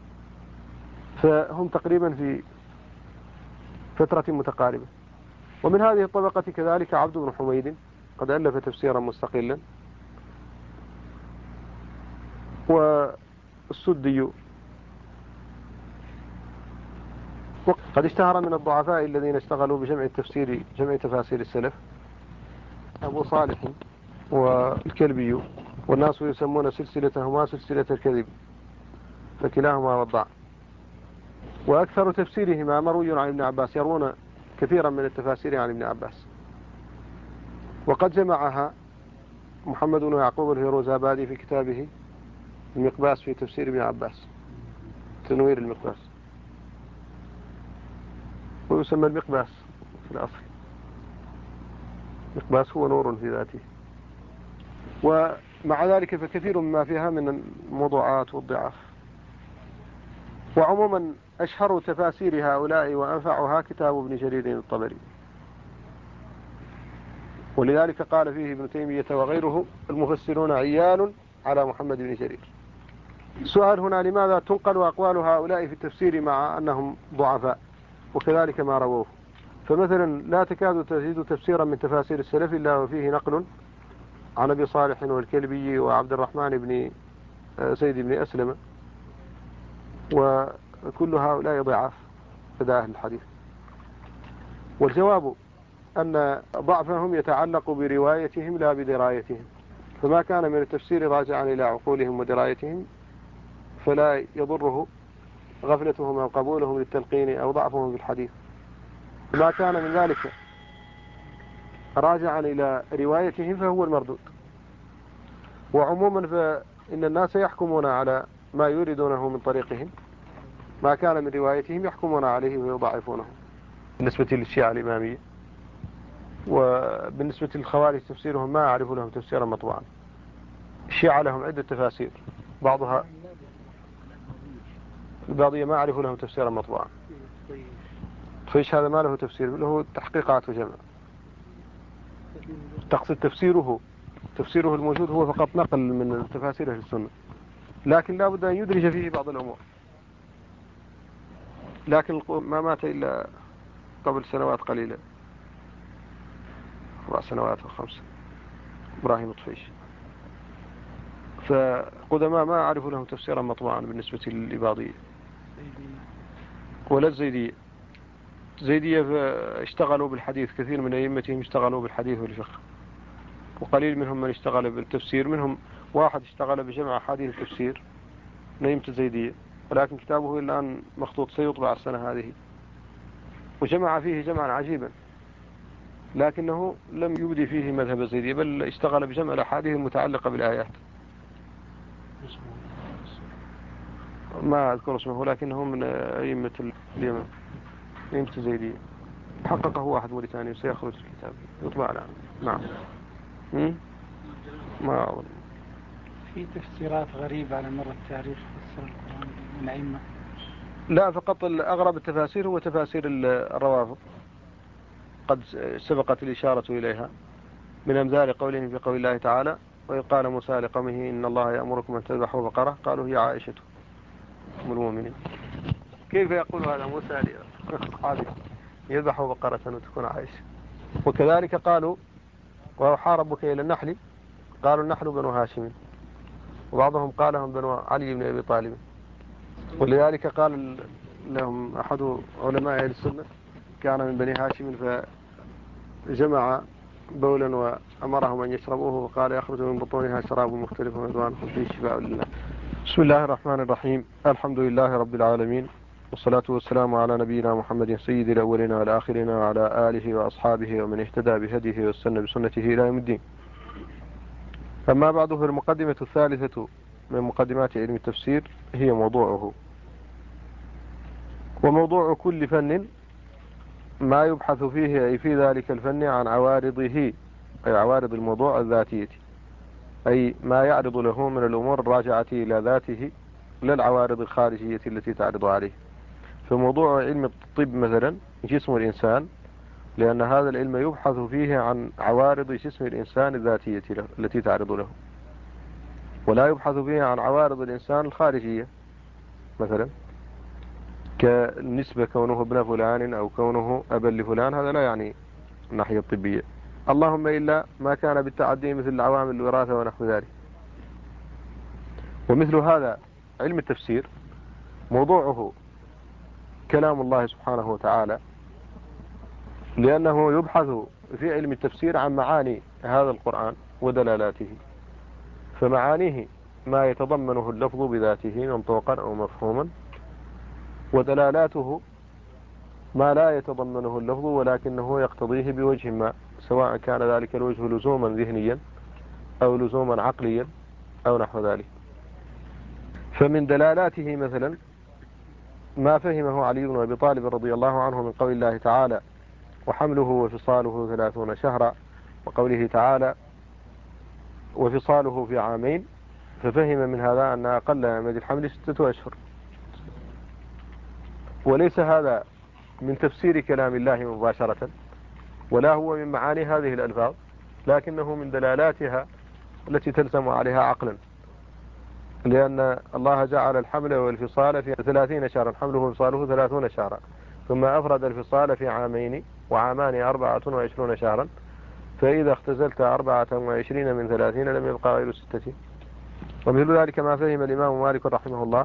Speaker 1: فهم تقريبا في فترة متقاربة. ومن هذه الطبقة كذلك عبد بن حميد قد ألف تفسيرا مستقلا، والسدي. وقد اشتهر من الضعفاء الذين اشتغلوا بجمع التفسير جمع تفاسير السلف أبو صالح والكلبي، والناس يسمون سلسلتهما سلسلة الكذب، فكلاهما وضع. وأكثر تفسيرهما مروي عن ابن عباس، يروون كثيرا من التفاسير عن ابن عباس. وقد جمعها محمد بن يعقوب الفيروزابادي في كتابه المقباس في تفسير ابن عباس، تنوير المقباس، ويسمى المقباس في الأصل. المقباس هو نور في ذاته. ومع ذلك فكثير مما فيها من الموضوعات والضعاف. وعموما أشهر تفاسير هؤلاء وأنفعها كتاب ابن جرير الطبري، ولذلك قال فيه ابن تيمية وغيره المفسرون عيال على محمد بن جرير. سؤال هنا: لماذا تنقل أقوال هؤلاء في التفسير مع أنهم ضعفاء وكذلك ما رووه؟ فمثلا لا تكاد تجد تفسيرا من تفاسير السلف إلا وفيه نقل عن أبي صالح والكلبي وعبد الرحمن بن زيد بن أسلم، وكل هؤلاء ضعاف لدى أهل الحديث. والجواب أن ضعفهم يتعلق بروايتهم لا بدرايتهم، فما كان من التفسير راجعا إلى عقولهم ودرايتهم فلا يضره غفلتهم أو قبولهم للتلقين أو ضعفهم في الحديث. ما كان من ذلك راجعا إلى روايتهم فهو المردود. وعموما فإن الناس يحكمون على ما يريدونه من طريقهم، ما كان من روايتهم يحكمون عليه ويضعفونه. بالنسبة للشيعة الإمامية. وبالنسبة للخوارج تفسيرهم ما أعرف لهم تفسيرا مطبوعا. الشيعة لهم عدة تفاسير، بعضها البعضية ما أعرف لهم تفسيرا مطبوعا. فإيش هذا ما له تفسير، له تحقيقات وجمع. تقصد تفسيره الموجود هو فقط نقل من تفاسير أهل السنة، لكن لا بد أن يدرج فيه بعض الأمور. لكن ما مات إلا قبل سنوات قليلة، 4 سنوات أو 5، إبراهيم الطفيش. فقدماء ما أعرف لهم تفسيرا مطبوعا بالنسبة للإباضية ولا الزيدية. زيدية اشتغلوا بالحديث، كثير من أئمتهم اشتغلوا بالحديث والفقه، وقليل منهم من اشتغل بالتفسير. منهم واحد اشتغل بجمع أحاديث التفسير، نيمة الزيدية، ولكن كتابه الآن مخطوط، سيطبع السنة هذه. وجمع فيه جمعا عجيبا، لكنه لم يبدي فيه مذهب الزيدية، بل اشتغل بجمع الأحاديث المتعلقة بالآيات. ما أذكر اسمه، لكنه من أئمة اليمن، أئمة الزيدية، حققه واحد موريتاني وسيخرج الكتاب يطبع الآن. نعم. ما أظن
Speaker 2: في تفسيرات غريبة على مر التاريخ فسر القرآن من أئمة.
Speaker 1: لا، فقط أغرب التفاسير هو تفاسير الروافض، قد سبقت الإشارة إليها، من أمثال قولهم في قول الله تعالى: وإذ قال موسى لقومه إن الله يأمركم أن تذبحوا بقرة، قالوا هي عائشة أم المؤمنين. كيف يقول هذا موسى لأصحابه يذبحوا بقرة وتكون عائشة؟ وكذلك قالوا: وأوحى ربك إلى النحل، قالوا النحل بنو هاشم، وبعضهم قالهم بنو علي بن أبي طالب. ولذلك قال لهم أحد علماء أهل السنة، كان من بني هاشم، فجمع بولا وأمرهم أن يشربوه، وقال: يخرج من بطونها شراب مختلف ألوانه فيه شفاء لله. بسم الله الرحمن الرحيم. الحمد لله رب العالمين، والصلاة والسلام على نبينا محمد سيد الأولين والآخرين، وعلى آله وأصحابه ومن اهتدى بهديه واستنى بسنته إلى يوم الدين. أما بعد، فالمقدمة الثالثة من مقدمات علم التفسير هي موضوعه. وموضوع كل فن ما يبحث فيه، أي في ذلك الفن، عن عوارضه، أي عوارض الموضوع الذاتية، أي ما يعرض له من الأمور الراجعة إلى ذاته، لا العوارض الخارجية التي تعرض عليه. فموضوع علم الطب مثلا جسم الإنسان، لأن هذا العلم يبحث فيه عن عوارض جسم الإنسان الذاتية التي تعرض له، ولا يبحث فيه عن عوارض الإنسان الخارجية، مثلا كالنسبة كونه ابن فلان أو كونه أبا لفلان، هذا لا يعني الناحية الطبية، اللهم إلا ما كان بالتعدي مثل العوامل الوراثة ونحو ذلك. ومثل هذا علم التفسير موضوعه كلام الله سبحانه وتعالى، لأنه يبحث في علم التفسير عن معاني هذا القرآن ودلالاته. فمعانيه ما يتضمنه اللفظ بذاته منطوقا أو مفهوما، ودلالاته ما لا يتضمنه اللفظ ولكنه يقتضيه بوجه ما، سواء كان ذلك الوجه لزوما ذهنيا أو لزوما عقليا أو نحو ذلك. فمن دلالاته مثلا ما فهمه علي بن أبي طالب رضي الله عنه من قول الله تعالى: وحمله وفصاله 30 شهرا، وقوله تعالى: وفصاله في عامين. ففهم من هذا أن أقل أمد الحمل 6 أشهر. وليس هذا من تفسير كلام الله مباشرة، ولا هو من معاني هذه الألفاظ، لكنه من دلالاتها التي تلزم عليها عقلا، لأن الله جعل الحمل والفصال في 30 شهرا، حمله وفصاله 30 شهرا، ثم أفرد الفصال في عامين، وعامان 24 شهرا، فإذا اختزلت 24 من 30 لم يبقى غير 6. ومثل ذلك ما فهم الإمام مالك رحمه الله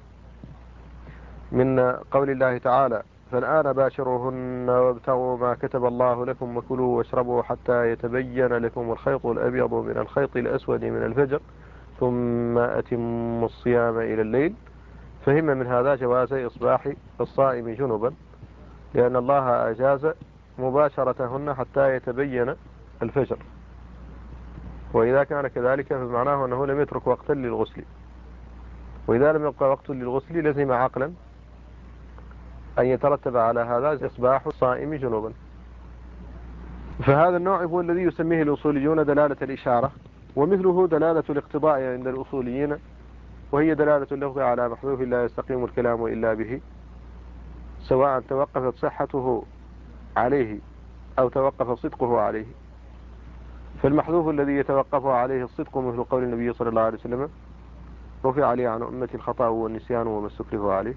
Speaker 1: من قول الله تعالى: فالآن باشروهن وابتغوا ما كتب الله لكم وكلوا واشربوا حتى يتبين لكم الخيط الأبيض من الخيط الأسود من الفجر ثم أتموا الصيام إلى الليل. فهم من هذا جواز إصباح الصائم جنبا، لأن الله أجاز مباشرتهن حتى يتبين الفجر. وإذا كان كذلك فمعناه أنه لم يترك وقتا للغسل، وإذا لم يبقى وقت للغسل لزم عقلا أن يترتب على هذا إصباح الصائم جنوبا. فهذا النوع هو الذي يسميه الأصوليون دلالة الإشارة، ومثله دلالة الاقتضاء عند الأصوليين، وهي دلالة اللفظ على محذوف لا يستقيم الكلام إلا به، سواء توقفت صحته عليه أو توقف صدقه عليه. فالمحذوف الذي يتوقف عليه الصدق مثل قول النبي صلى الله عليه وسلم: رفع لي عن أمتي الخطأ والنسيان وما استكره عليه.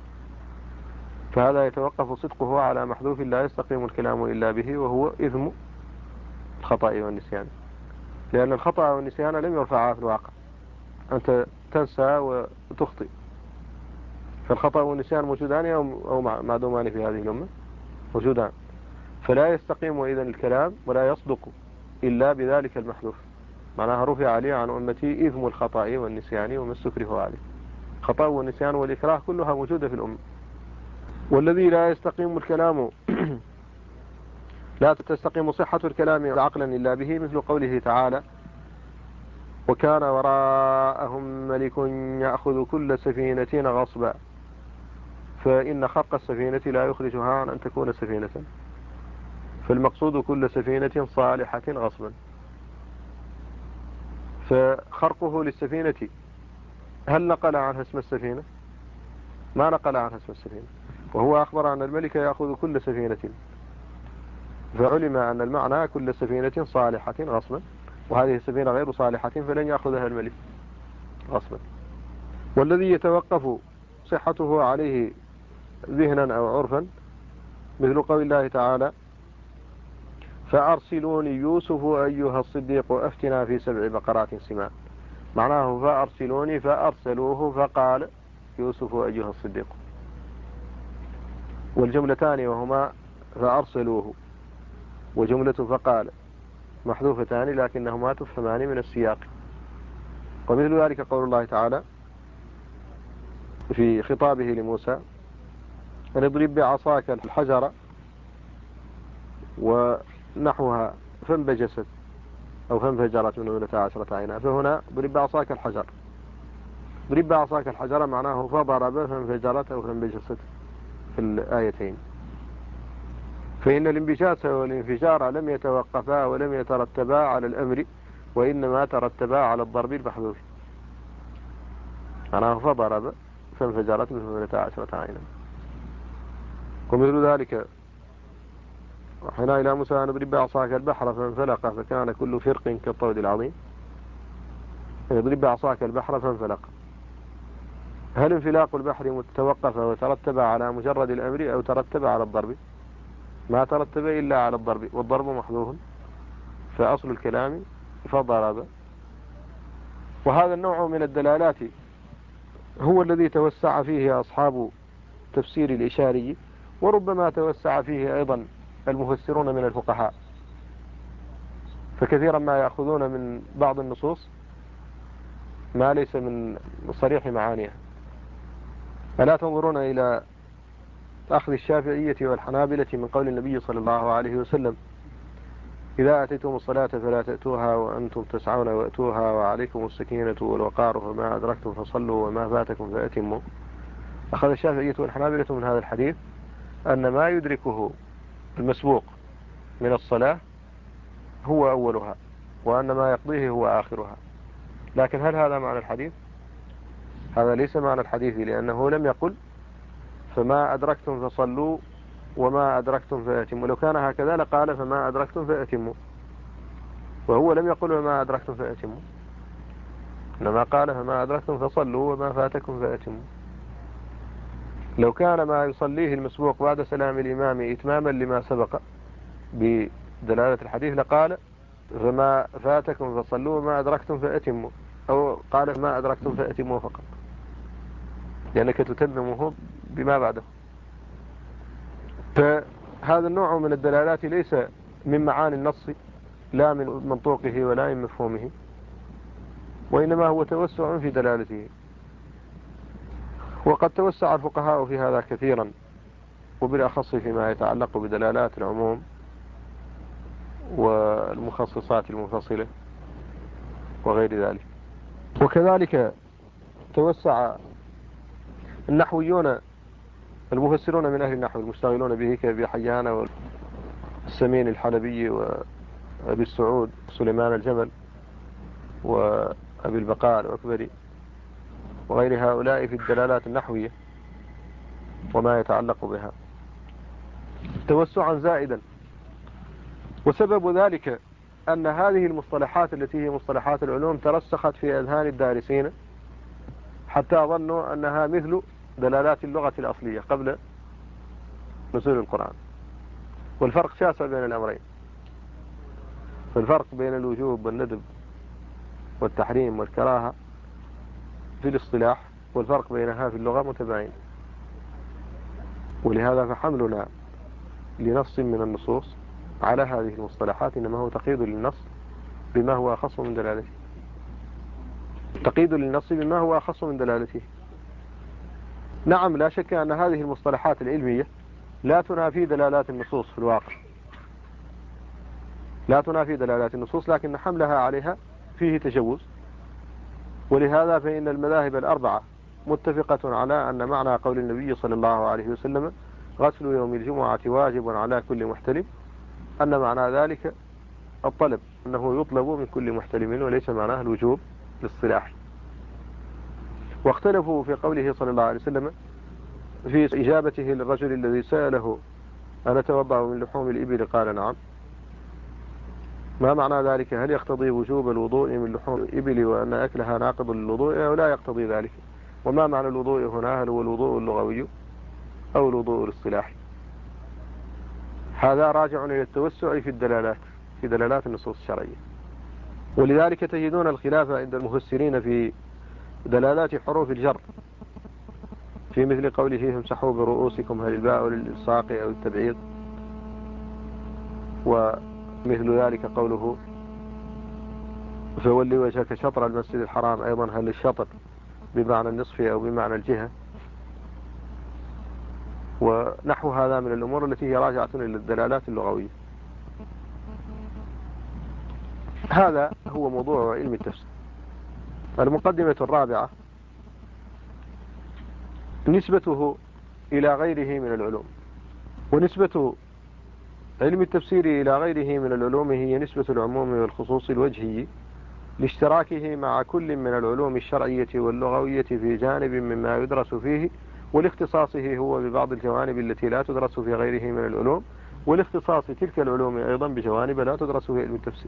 Speaker 1: فهذا يتوقف صدقه على محذوف لا يستقيم الكلام إلا به، وهو إثم الخطأ والنسيان، لأن الخطأ والنسيان لم يرفعا في الواقع، أنت تنسى وتخطئ، فالخطأ والنسيان موجودان أو معدومان في هذه الأمة، موجودان. فلا يستقيم إذن الكلام ولا يصدق إلا بذلك المحذوف، معناها رفع عليه عن أمتي إثم الخطأ والنسيان وما استكره عليه. الخطأ والنسيان والإكراه كلها موجودة في الأمة، والذي لا يستقيم الكلام لا تستقيم صحة الكلام عقلا إلا به، مثل قوله تعالى: وكان وراءهم ملك يأخذ كل سفينة غصبا، فإن خرق السفينة لا يخرجها عن أن تكون سفينة، فالمقصود كل سفينة صالحة غصبا. فخرقه للسفينة هل نقل عنها اسم السفينة؟ ما نقل عنها اسم السفينة، وهو أخبر أن الملك يأخذ كل سفينة، فعلم أن المعنى كل سفينة صالحة غصبا، وهذه السفينة غير صالحة فلن يأخذها الملك غصبا. والذي يتوقف صحته عليه ذهنا أو عرفا مثل قول الله تعالى: فأرسلوني يوسف أيها الصديق أفتنا في 7 بقرات سمان، معناه فأرسلوني، فأرسلوه فقال يوسف أيها الصديق. والجملتان وهما فأرسلوه وجملة فقال محذوفتان لكنهما تفهمان من السياق. ومثل ذلك قول الله تعالى في خطابه لموسى: أن اضرب بعصاك الحجر ونحوها فانبجست أو فانفجرت منه 12 عينا، فهنا ضرب بعصاك الحجر، ضرب بعصاك الحجر معناه فضرب فانفجرت أو فانبجست في الآيتين. فإن الانبجاس والانفجار لم يتوقفا ولم يترتبا على الأمر، وإنما ترتبا على الضرب المحذوف، معناه فضرب فانفجرت منه 12 عينا. ومثل ذلك: وحنا إلى موسى أن اضرب بعصاك البحر فانفلق فكان كل فرق كالطود العظيم، اضرب بعصاك البحر فانفلق. هل انفلاق البحر توقف وترتب على مجرد الأمر أو ترتب على الضرب؟ ما ترتب إلا على الضرب، والضرب محذوف، فأصل الكلام فضرب. وهذا النوع من الدلالات هو الذي توسع فيه أصحاب تفسير الإشاري، وربما توسع فيه أيضا المفسرون من الفقهاء، فكثيرا ما يأخذون من بعض النصوص ما ليس من صريح معانيها. ألا تنظرون إلى أخذ الشافعية والحنابلة من قول النبي صلى الله عليه وسلم: إذا أتيتم الصلاة فلا تأتوها وأنتم تسعون وأتوها وعليكم السكينة والوقار، فما أدركتم فصلوا وما فاتكم فأتموا. أخذ الشافعية والحنابلة من هذا الحديث أن ما يدركه المسبوق من الصلاة هو أولها، وأن ما يقضيه هو آخرها. لكن هل هذا معنى الحديث؟ هذا ليس معنى الحديث، لأنه لم يقل فما أدركتم فصلوا وما أدركتم فأتموا. لو كان هكذا لقال فما أدركتم فأتموا، وهو لم يقل وما أدركتم فأتموا، إنما قال فما أدركتم فصلوا وما فاتكم فأتموا. لو كان ما يصليه المسبوق بعد سلام الإمام إتماما لما سبق بدلالة الحديث لقال فما فاتكم فصلوا وما أدركتم فأتموا، أو قال فما أدركتم فأتموا فقط، لأنك تتممه بما بعده. فهذا النوع من الدلالات ليس من معاني النص، لا من منطوقه ولا من مفهومه، وإنما هو توسع في دلالته. وقد توسع الفقهاء في هذا كثيرا، وبالأخص فيما يتعلق بدلالات العموم والمخصصات المنفصلة وغير ذلك. وكذلك توسع النحويون المفسرون من أهل النحو المشتغلون به كأبي حيان والسمين الحلبي وأبي السعود سليمان الجمل وأبي البقاء الأكبري وغير هؤلاء في الدلالات النحوية وما يتعلق بها توسعا زائدا. وسبب ذلك أن هذه المصطلحات التي هي مصطلحات العلوم ترسخت في أذهان الدارسين حتى ظنوا أنها مثل دلالات اللغة الأصلية قبل نزول القرآن. والفرق شاسع بين الأمرين، فالفرق بين الوجوب والندب والتحريم والكراهة في الاصطلاح، والفرق بينها في اللغة متباين. ولهذا فحملنا لنص من النصوص على هذه المصطلحات إنما هو تقييد للنص بما هو أخص من دلالته، تقييد للنص بما هو أخص من دلالته. نعم، لا شك أن هذه المصطلحات العلمية لا تنافي دلالات النصوص في الواقع، لا تنافي دلالات النصوص، لكن حملها عليها فيه تجوز. ولهذا فإن المذاهب الأربعة متفقة على أن معنى قول النبي صلى الله عليه وسلم غسل يوم الجمعة واجب على كل محتلم، أن معنى ذلك الطلب، أنه يطلب من كل محتلم وليس معناه الوجوب للصلاح. واختلفوا في قوله صلى الله عليه وسلم في إجابته للرجل الذي سأله أنا توضأ من لحوم الإبل؟ قال نعم. ما معنى ذلك؟ هل يقتضي وجوب الوضوء من لحوم الإبل وأن أكلها ناقض للوضوء أو لا يقتضي ذلك؟ وما معنى الوضوء هنا؟ هل هو الوضوء اللغوي أو الوضوء الاصطلاحي؟ هذا راجع إلى التوسع في الدلالات، في دلالات النصوص الشرعية. ولذلك تجدون الخلاف عند المفسرين في دلالات حروف الجر، في مثل قوله امسحوا برؤوسكم، هل الباء للإلصاق أو التبعيض؟ ومثل ذلك قوله فولي وجهك شطر المسجد الحرام، أيضا هل الشطر بمعنى النصف أو بمعنى الجهة؟ ونحو هذا من الأمور التي هي راجعة إلى الدلالات اللغوية. هذا هو موضوع علم التفسير. المقدمة الرابعة نسبته إلى غيره من العلوم. ونسبة علم التفسير إلى غيره من العلوم هي نسبة العموم والخصوص الوجهي لاشتراكه مع كل من العلوم الشرعية واللغوية في جانب مما يدرس فيه، ولاختصاصه هو ببعض الجوانب التي لا تدرس في غيره من العلوم، ولاختصاص تلك العلوم أيضا بجوانب لا تدرس في علم التفسير.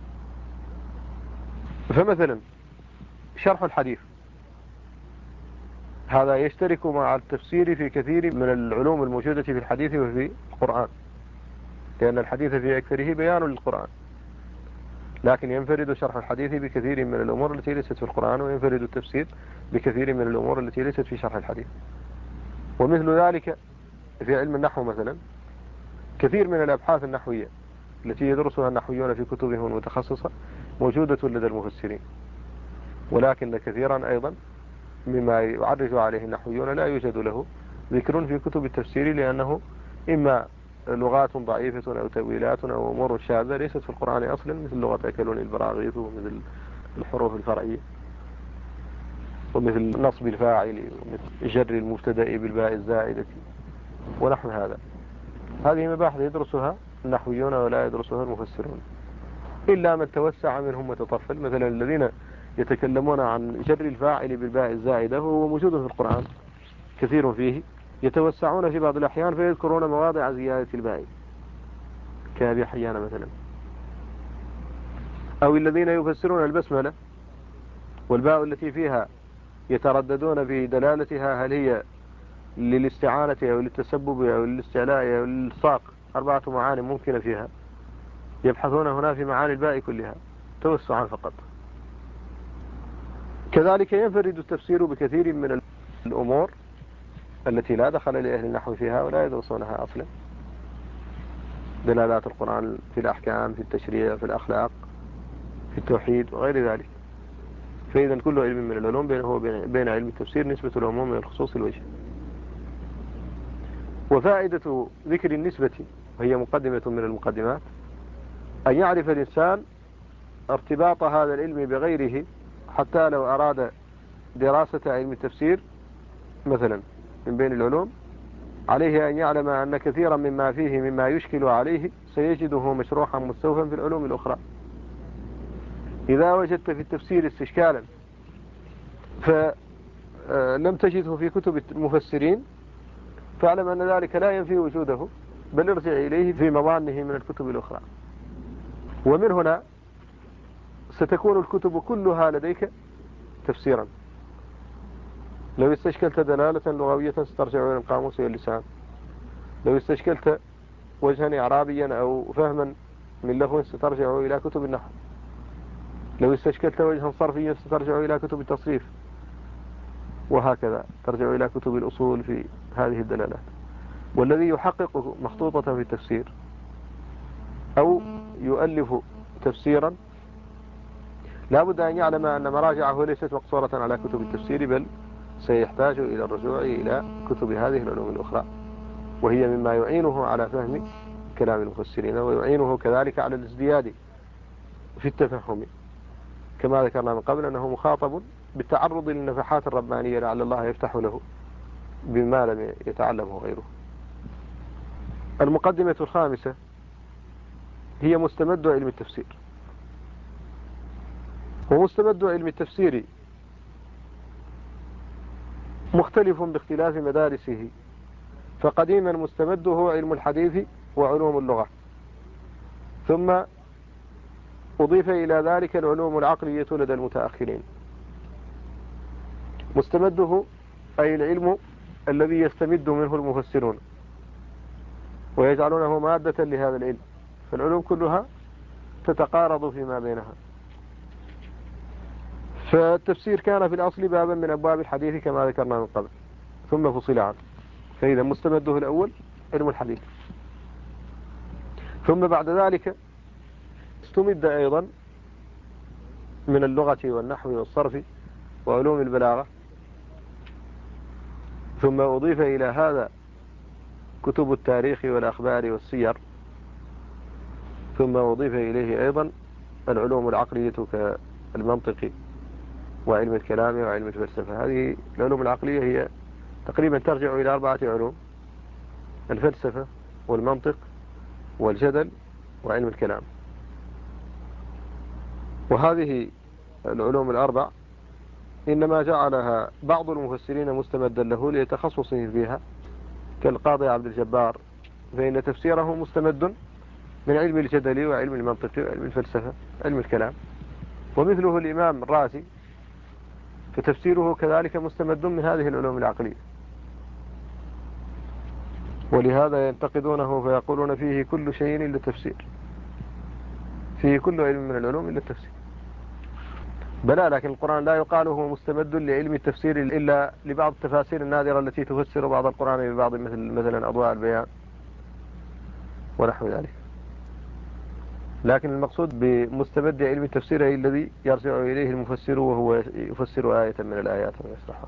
Speaker 1: فمثلا شرح الحديث هذا يشترك مع التفسير في كثير من العلوم الموجودة في الحديث وفي القرآن، لأن الحديث في أكثره بيان للقرآن، لكن ينفرد شرح الحديث بكثير من الأمور التي ليست في القرآن، وينفرد التفسير بكثير من الأمور التي ليست في شرح الحديث. ومثل ذلك في علم النحو مثلا، كثير من الأبحاث النحوية التي يدرسها النحويون في كتبهم المتخصصة موجودة لدى المفسرين، ولكن كثيرا أيضا مما يعرج عليه النحويون لا يوجد له ذكر في كتب التفسير، لأنه إما لغات ضعيفة أو تأويلات أو أمور شاذة ليست في القرآن أصلا، مثل لغة أكلون البراغيث، ومثل الحروف الفرعية، ومثل نصب الفاعل، ومثل جر المبتدأ بالباء الزائدة، ونحو هذا. هذه مباحث يدرسها النحويون ولا يدرسها المفسرون، إلا من توسع منهم وتطفل. مثلا الذين يتكلمون عن جر الفاعل بالباء الزائدة وهو موجود في القرآن كثير فيه، يتوسعون في بعض الأحيان فيذكرون مواضع زيادة الباء كأبي حيان مثلا. أو الذين يفسرون البسملة والباء التي فيها يترددون في دلالتها، هل هي للاستعانة أو للتسبب أو للاستعلاء أو للصاق، 4 معاني ممكنة فيها، يبحثون هنا في معاني الباء كلها توسعا فقط. كذلك ينفرد التفسير بكثير من الأمور التي لا دخل لأهل النحو فيها ولا يدرسونها أصلا، دلالات القرآن في الأحكام، في التشريع، في الأخلاق، في التوحيد وغير ذلك. فإذا كل علم من العلوم بين علم التفسير نسبة العموم من الخصوص الوجه. وفائدة ذكر النسبة، وهي مقدمة من المقدمات، أن يعرف الإنسان ارتباط هذا العلم بغيره، حتى لو أراد دراسة علم التفسير مثلا من بين العلوم، عليه أن يعلم أن كثيرا مما فيه مما يشكل عليه سيجده مشروحا مستوفا في العلوم الأخرى. إذا وجدت في التفسير استشكالا فلم تجده في كتب المفسرين، فاعلم أن ذلك لا ينفي وجوده، بل ارجع إليه في مظانه من الكتب الأخرى. ومن هنا ستكون الكتب كلها لديك تفسيرا. لو استشكلت دلالة لغوية سترجع إلى القاموس واللسان، لو استشكلت وجها إعرابيا أو فهما من لغو سترجع إلى كتب النحو، لو استشكلت وجها صرفيا سترجع إلى كتب التصريف، وهكذا ترجع إلى كتب الأصول في هذه الدلالات. والذي يحقق مخطوطة في التفسير أو يؤلف تفسيرا لا بد أن يعلم أن مراجعه ليست مقصورة على كتب التفسير، بل سيحتاج إلى الرجوع إلى كتب هذه العلوم الأخرى، وهي مما يعينه على فهم كلام المفسرين، ويعينه كذلك على الازدياد في التفهم، كما ذكرنا من قبل أنه مخاطب بالتعرض للنفحات الربانية لعل الله يفتح له بما لم يتعلمه غيره. المقدمة الخامسة هي مستمد علم التفسير. ومستمد علم التفسير مختلف باختلاف مدارسه، فقديما مستمده علم الحديث وعلوم اللغة، ثم أضيف إلى ذلك العلوم العقلية لدى المتأخرين. مستمده أي العلم الذي يستمد منه المفسرون ويجعلونه مادة لهذا العلم، فالعلوم كلها تتقارض فيما بينها. فالتفسير كان في الأصل بابا من أبواب الحديث كما ذكرنا من قبل، ثم فصل عنه، فإذا مستمده الأول علم الحديث. ثم بعد ذلك استمد أيضا من اللغة والنحو والصرف وعلوم البلاغة، ثم أضيف إلى هذا كتب التاريخ والأخبار والسير، ثم أضيف إليه أيضا العلوم العقلية كالمنطق وعلم الكلام وعلم الفلسفة. هذه العلوم العقلية هي تقريبا ترجع إلى 4 علوم: الفلسفة والمنطق والجدل وعلم الكلام. وهذه العلوم ال4 إنما جعلها بعض المفسرين مستمدا له لتخصصه فيها، كالقاضي عبد الجبار، فإن تفسيره مستمد من علم الجدل وعلم المنطق وعلم الفلسفة علم الكلام. ومثله الإمام الرازي، فتفسيره كذلك مستمد من هذه العلوم العقلية، ولهذا ينتقدونه فيقولون فيه كل شيء إلا التفسير، فيه كل علم من العلوم إلا التفسير. بلى، لكن القرآن لا يقال هو مستمد لعلم التفسير إلا لبعض التفاسير النادرة التي تفسر بعض القرآن ببعض، مثلا أضواء البيان ونحو ذلك. لكن المقصود بمستمد علم التفسير أي الذي يرجع إليه المفسر وهو يفسر آية من الآيات ويشرحها.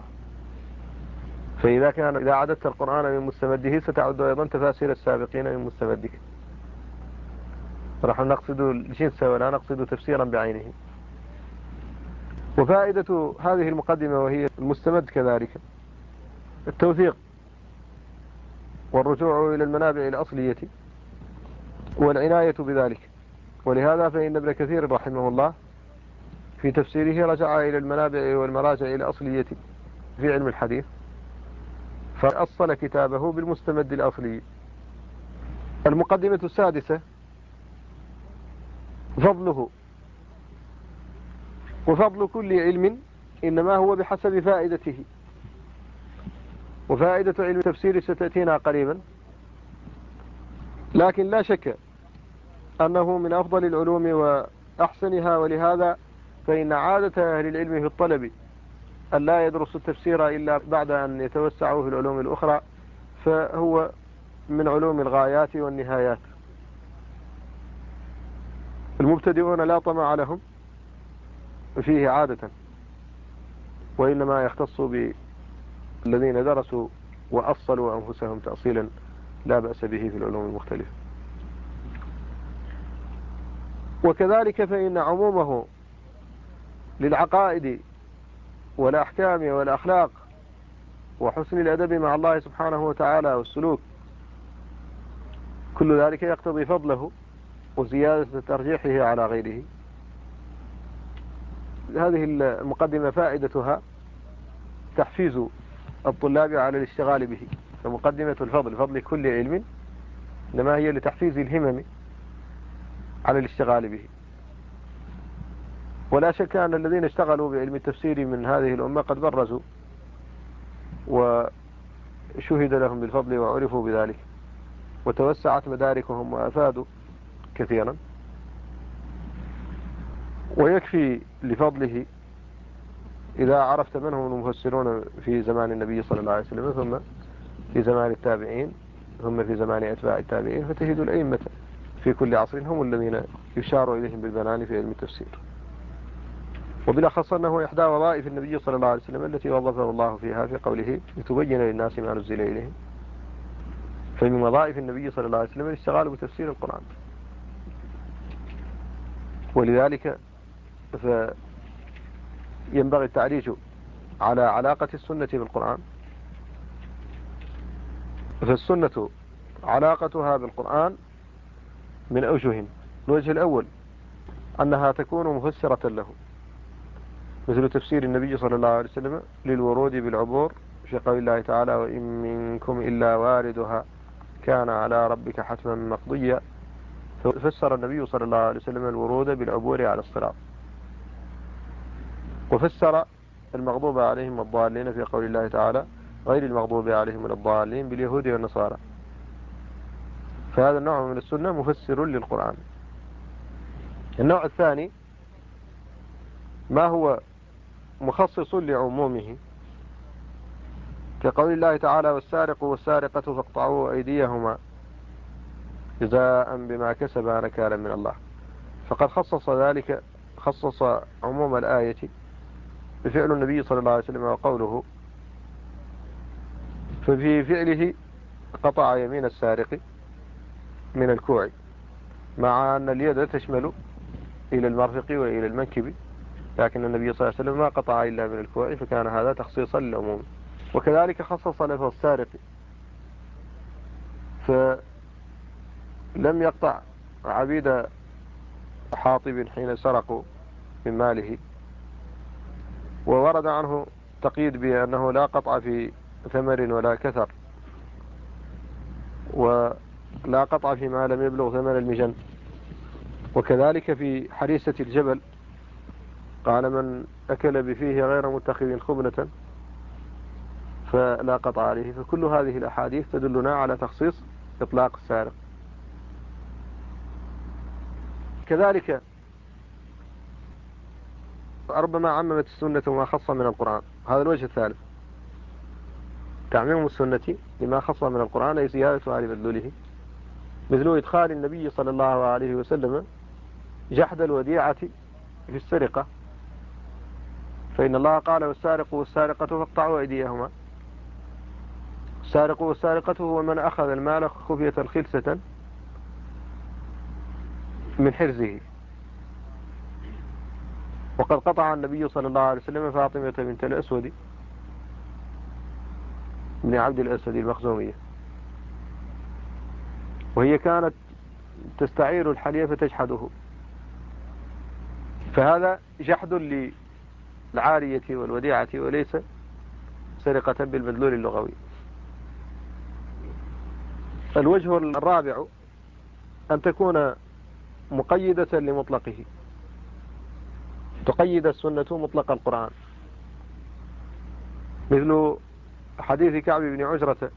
Speaker 1: إذا عددت القرآن من مستمده ستعد أيضا تفاسير السابقين من مستمده. نحن نقصد الجنس ولا نقصد تفسيرا بعينه. وفائدة هذه المقدمة وهي المستمد كذلك التوثيق والرجوع إلى المنابع الأصلية والعناية بذلك. ولهذا فإن ابن كثير رحمه الله في تفسيره رجع إلى المنابع والمراجع الأصلية في علم الحديث، فأصل كتابه بالمستمد الأصلي. المقدمة السادسة فضله. وفضل كل علم إنما هو بحسب فائدته، وفائدة علم التفسير ستأتينا قريبا، لكن لا شك أنه من أفضل العلوم وأحسنها. ولهذا فإن عادة أهل العلم في الطلب أن لا يدرس التفسير إلا بعد أن يتوسعوا في العلوم الأخرى، فهو من علوم الغايات والنهايات. المبتدئون لا طمع لهم فيه عادة، وإنما يختص بالذين درسوا وأصلوا أنفسهم تأصيلا لا بأس به في العلوم المختلفة. وكذلك فإن عمومه للعقائد والأحكام والأخلاق وحسن الأدب مع الله سبحانه وتعالى والسلوك، كل ذلك يقتضي فضله وزيادة ترجيحه على غيره. هذه المقدمة فائدتها تحفيز الطلاب على الاشتغال به. فمقدمة الفضل، فضل كل علم، إنما هي لتحفيز الهمم على الاشتغال به. ولا شك أن الذين اشتغلوا بعلم التفسير من هذه الأمة قد برزوا وشهد لهم بالفضل وعرفوا بذلك، وتوسعت مداركهم وأفادوا كثيرا. ويكفي لفضله إذا عرفت من هم المفسرون في زمان النبي صلى الله عليه وسلم، ثم في زمان التابعين، ثم في زمان أتباع التابعين، فتجد الأئمة في كل عصر هم الذين يشار إليهم بالبنان في علم التفسير. وبالأخص أنه إحدى وظائف النبي صلى الله عليه وسلم التي وظفه الله فيها في قوله لتبين للناس ما نزل إليهم. فمن وظائف النبي صلى الله عليه وسلم الاشتغال بتفسير القرآن، ولذلك فينبغي التعريج على علاقة السنة بالقرآن. فالسنة علاقتها بالقرآن من أوجه. الوجه الأول أنها تكون مفسرة له، مثل تفسير النبي صلى الله عليه وسلم للورود بالعبور في قول الله تعالى وإن منكم إلا واردها كان على ربك حتما مقضيا. ففسر النبي صلى الله عليه وسلم الورود بالعبور على الصراط، وفسر المغضوب عليهم والضالين في قول الله تعالى غير المغضوب عليهم ولا الضالين باليهود والنصارى. فهذا النوع من السنة مفسر للقرآن. النوع الثاني ما هو مخصص لعمومه، كقول الله تعالى والسارق والسارقة فاقطعوا أيديهما جزاء بما كسبا نكالا من الله. فقد خصص عموم الآية بفعل النبي صلى الله عليه وسلم وقوله، ففي فعله قطع يمين السارق من الكوع، مع أن اليد تشمل إلى المرفق وإلى المنكب، لكن النبي صلى الله عليه وسلم ما قطع إلا من الكوع، فكان هذا تخصيصا للعموم. وكذلك خصص لفظ السارق، فلم يقطع عبيد حاطب حين سرقوا من ماله، وورد عنه تقييد بأنه لا قطع في ثمر ولا كثر، ولا قطع فيما لم يبلغ ثمن المجن. وكذلك في حريسة الجبل قال من أكل بفيه غير متخذ خبنة فلا قطع عليه. فكل هذه الأحاديث تدلنا على تخصيص إطلاق السارق. كذلك ربما عممت السنة ما خص من القرآن. هذا الوجه الثالث، تعميم السنة لما خص من القرآن أي زيادة على مدلوله، مثل إدخال النبي صلى الله عليه وسلم جحد الوديعة في السرقة، فإن الله قال والسارق والسارقة فاقطعوا أيديهما. السارق والسارقة هو من أخذ المال خفية خلسة من حرزه. وقد قطع النبي صلى الله عليه وسلم فاطمة بنت الأسود بن عبد الأسد المخزومية، وهي كانت تستعير الحلي فتجحده، فهذا جحد للعارية والوديعة وليس سرقة بالمدلول اللغوي. الوجه الرابع أن تكون مقيدة لمطلقه، تقيد السنة مطلق القرآن، مثل حديث كعب بن عجرة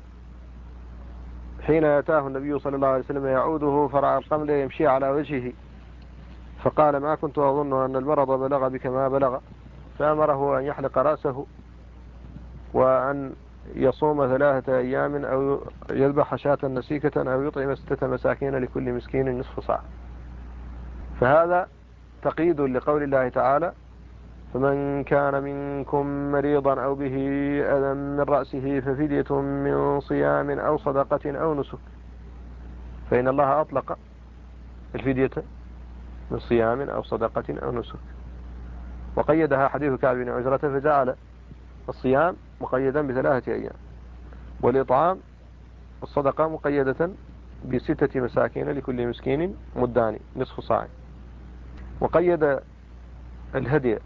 Speaker 1: حين أتاه النبي صلى الله عليه وسلم يعوده فرأى القمل يمشي على وجهه، فقال ما كنت أظن أن المرض بلغ بك ما بلغ، فأمره أن يحلق رأسه وأن يصوم 3 أيام أو يذبح شاة نسيكة أو يطعم 6 مساكين لكل مسكين نصف صاع. فهذا تقييد لقول الله تعالى فمن كان منكم مريضا أو به أذى من رأسه ففدية من صيام أو صدقة أو نسك، فإن الله أطلق الفدية من صيام أو صدقة أو نسك، وقيدها حديث كعب بن عجرة فجعل الصيام مقيدا ب3 أيام، والإطعام الصدقة مقيدة ب6 مساكين لكل مسكين مدان نصف صاع، وقيد الهدي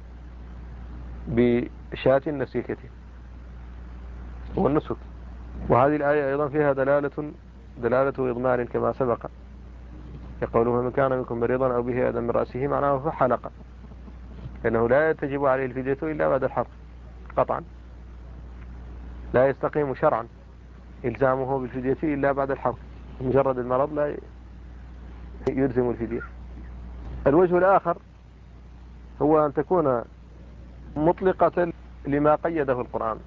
Speaker 1: بشاة نسيكة والنسك. وهذه الآية أيضا فيها دلالة إضمار كما سبق، يقوله من كان منكم مريضا أو به أذى من رأسه معناه فحلق، لأنه لا تجب عليه الفدية إلا بعد الحلق قطعا، لا يستقيم شرعا إلزامه بالفدية إلا بعد الحلق، مجرد المرض لا يلزم الفدية. الوجه الآخر هو أن تكون مطلقة لما قيده القرآن،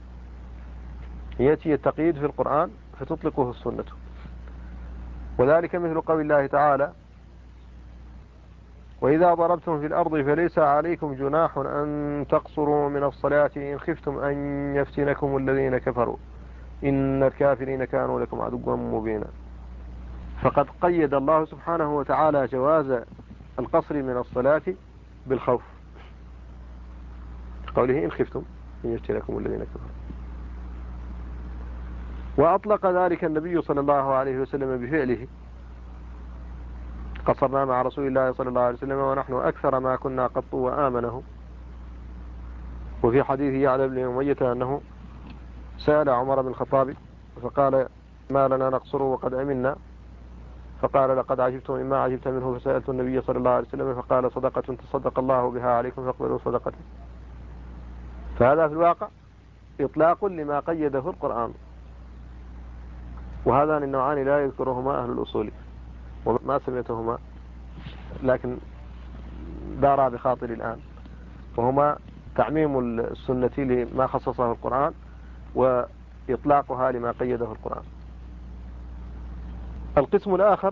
Speaker 1: يأتي التقييد في القرآن فتطلقه السنة، وذلك مثل قول الله تعالى وإذا ضربتم في الأرض فليس عليكم جناح أن تقصروا من الصلاة إن خفتم أن يفتنكم الذين كفروا إن الكافرين كانوا لكم عدوا مبينا. فقد قيد الله سبحانه وتعالى جواز القصر من الصلاة بالخوف، قوله إن خفتم أن يفتنكم الذين كفروا. وأطلق ذلك النبي صلى الله عليه وسلم بفعله، قصرنا مع رسول الله صلى الله عليه وسلم ونحن أكثر ما كنا قط وآمنه. وفي حديث يعلى بن أمية أنه سأل عمر بن الخطاب فقال ما لنا نقصر وقد أمنا، فقال لقد عجبت مما عجبت منه، فسألت النبي صلى الله عليه وسلم فقال صدقة تصدق الله بها عليكم فاقبلوا صدقته. فهذا في الواقع إطلاق لما قيده القرآن، وهذان النوعان لا يذكرهما أهل الأصول وما سمعتهما، لكن دارا بخاطر الآن، وهما تعميم السنة لما خصصه القرآن وإطلاقها لما قيده القرآن. القسم الآخر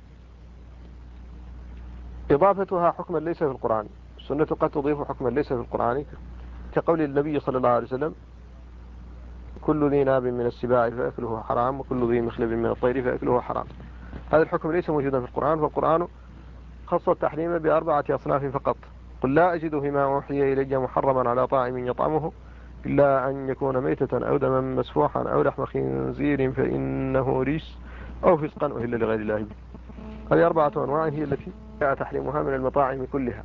Speaker 1: إضافتها حكما ليس في القرآن. السنة قد تضيف حكما ليس في القرآن، كقول النبي صلى الله عليه وسلم كل ذي ناب من السباع فأكله حرام وكل ذي مخلب من الطير فأكله حرام. هذا الحكم ليس موجودا في القرآن، فالقرآن خص التحريم بأربعة أصناف فقط. قل لا أجد فيما أوحي إلي محرما على طاعم يطعمه إلا أن يكون ميتة أو دما مسفوحا أو لحم خنزير فإنه رجس أو فسقا أهل لغير الله به. هذه أربعة أنواع هي التي جاء تحريمها من المطاعم كلها،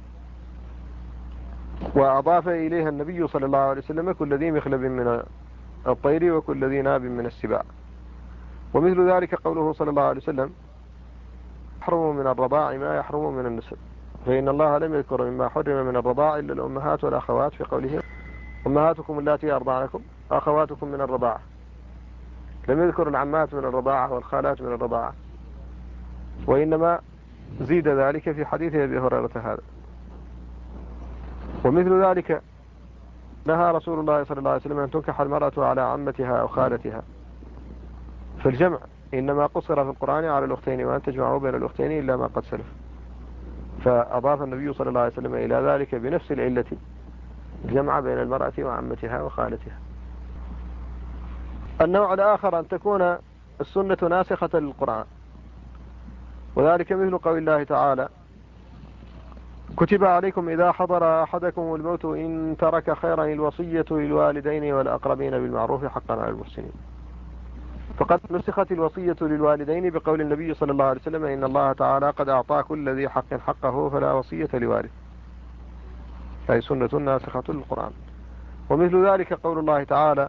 Speaker 1: وأضاف إليها النبي صلى الله عليه وسلم كل ذي مخلب من الطير وكل ذي ناب من السباع. ومثل ذلك قوله صلى الله عليه وسلم يحرم من الرضاع ما يحرم من النسب، فإن الله لم يذكر مما حرم من الرضاع إلا الأمهات والأخوات في قوله أمهاتكم اللاتي أرضعنكم أخواتكم من الرضاعة، لم يذكر العمات من الرضاعة والخالات من الرضاعة، وإنما زيد ذلك في حديث أبي هريرة هذا. ومثل ذلك نهى رسول الله صلى الله عليه وسلم أن تنكح المرأة على عمتها أو خالتها، فالجمع إنما قصر في القرآن على الأختين وأن تجمعوا بين الأختين إلا ما قد سلف، فأضاف النبي صلى الله عليه وسلم إلى ذلك بنفس العلة الجمع بين المرأة وعمتها وخالتها. النوع الآخر أن تكون السنة ناسخة للقرآن، وذلك مثل قول الله تعالى كتب عليكم إذا حضر أحدكم الموت إن ترك خيرا الوصية للوالدين والأقربين بالمعروف حقا على المحسنين. فقد نسخت الوصية للوالدين بقول النبي صلى الله عليه وسلم إن الله تعالى قد أعطى كل ذي حق حقه فلا وصية لوارث، أي سنة ناسخة للقرآن. ومثل ذلك قول الله تعالى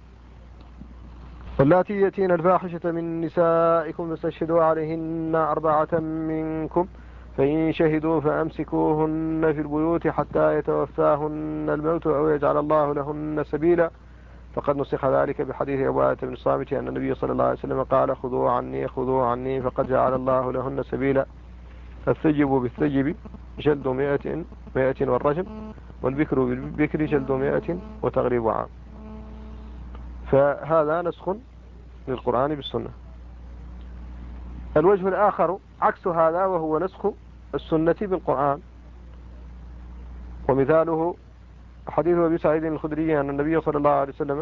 Speaker 1: واللاتي يأتين الفاحشة من نسائكم فاستشهدوا عليهن 4 منكم فإن شهدوا فأمسكوهن في البيوت حتى يتوفاهن الموت أو يجعل الله لهن سبيلا. فقد نسخ ذلك بحديث عبادة بن الصامت أن النبي صلى الله عليه وسلم قال خذوا عني خذوا عني فقد جعل الله لهن سبيلا. الثجب بالثجب جلد 100 والرجم، والبكر بالبكر جلد 100 وتغريب عام. فهذا نسخ للقرآن بالسنة. الوجه الآخر عكس هذا وهو نسخ السنة بالقرآن، ومثاله حديث أبي سعيد الخدري أن النبي صلى الله عليه وسلم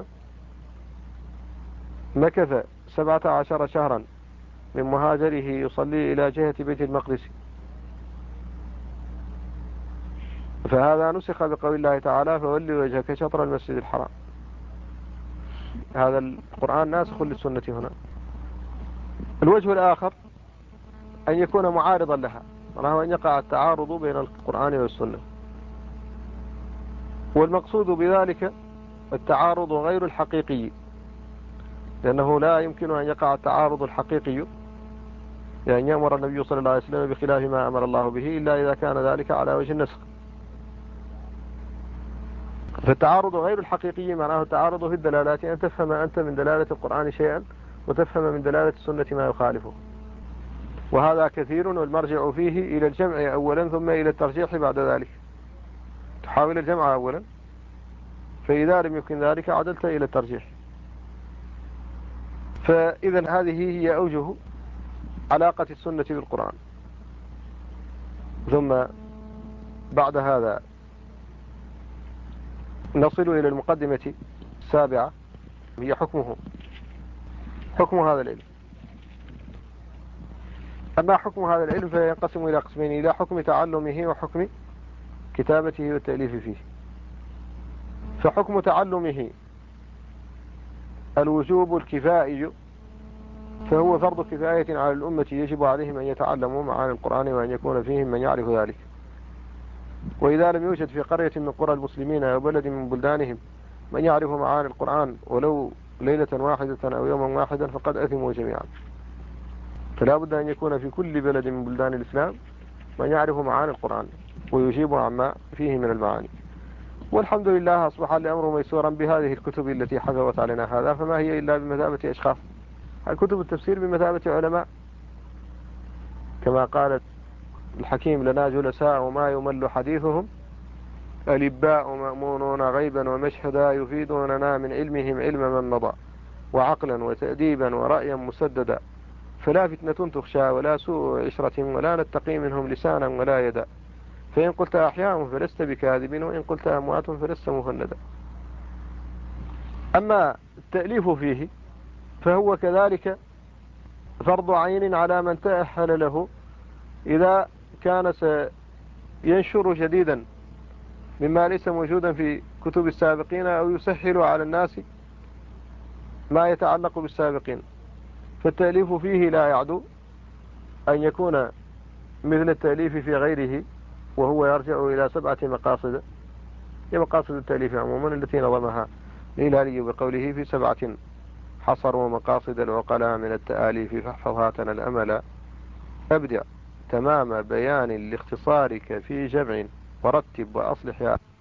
Speaker 1: مكث 17 شهرا من مهاجره يصلي إلى جهة بيت المقدس، فهذا نسخ بقول الله تعالى فولي وجهك شطر المسجد الحرام. هذا القرآن ناسخ للسنة هنا. الوجه الآخر أن يكون معارضا لها، وهو أن يقع التعارض بين القرآن والسنة، والمقصود بذلك التعارض غير الحقيقي، لأنه لا يمكن أن يقع التعارض الحقيقي لأن يأمر النبي صلى الله عليه وسلم بخلاف ما أمر الله به إلا إذا كان ذلك على وجه النسخ. فالتعارض غير الحقيقي معناه التعارض في الدلالات، أن تفهم أنت من دلالة القرآن شيئا وتفهم من دلالة السنة ما يخالفه، وهذا كثير، والمرجع فيه إلى الجمع أولا ثم إلى الترجيح بعد ذلك. تحاول الجمع أولا، فإذا لم يمكن ذلك عدلت إلى الترجيح. فإذا هذه هي أوجه علاقة السنة بالقرآن. ثم بعد هذا نصل إلى المقدمة السابعة، هي حكم هذا العلم. أما حكم هذا العلم فينقسم إلى قسمين: إلى حكم تعلمه وحكم كتابته والتأليف فيه. فحكم تعلمه الوجوب الكفائي، فهو فرض كفاية على الأمة، يجب عليهم أن يتعلموا معاني القرآن وأن يكون فيهم من يعرف ذلك. وإذا لم يوجد في قرية من قرى المسلمين أو بلد من بلدانهم من يعرف معاني القرآن ولو ليلة واحدة أو يوما واحدا فقد أثموا جميعا. فلا بد أن يكون في كل بلد من بلدان الإسلام من يعرف معاني القرآن ويجيب عما فيه من المعاني. والحمد لله أصبح الأمر ميسورا بهذه الكتب التي حذوت علينا هذا، فما هي إلا بمثابة أشخاص. الكتب التفسير بمثابة علماء، كما قال الحكيم: لنا جلساء وما يمل حديثهم، الإباء مأمونون غيبا ومشهدا، يفيدوننا من علمهم علم من مضى، وعقلا وتأديبا ورأيا مسددا، فلا فتنة تخشى ولا سوء عشرة ولا نتقي منهم لسانا ولا يدا، فإن قلت أحياء فلست بكاذب وإن قلت أموات فلست مفندا. أما التأليف فيه فهو كذلك فرض عين على من تأهل له، إذا كان سينشر جديدا مما ليس موجودا في كتب السابقين أو يسهل على الناس ما يتعلق بالسابقين، فالتأليف فيه لا يعدو أن يكون مثل التأليف في غيره، وهو يرجع إلى 7 مقاصد. هي مقاصد التأليف عموما التي نظمها الهلالي بقوله: في 7 حصروا مقاصد العقلاء من التآليف فاحفظها تنى الأمل، أبدع تمام بيان لاختصارك في جمع، ورتب وأصلح يا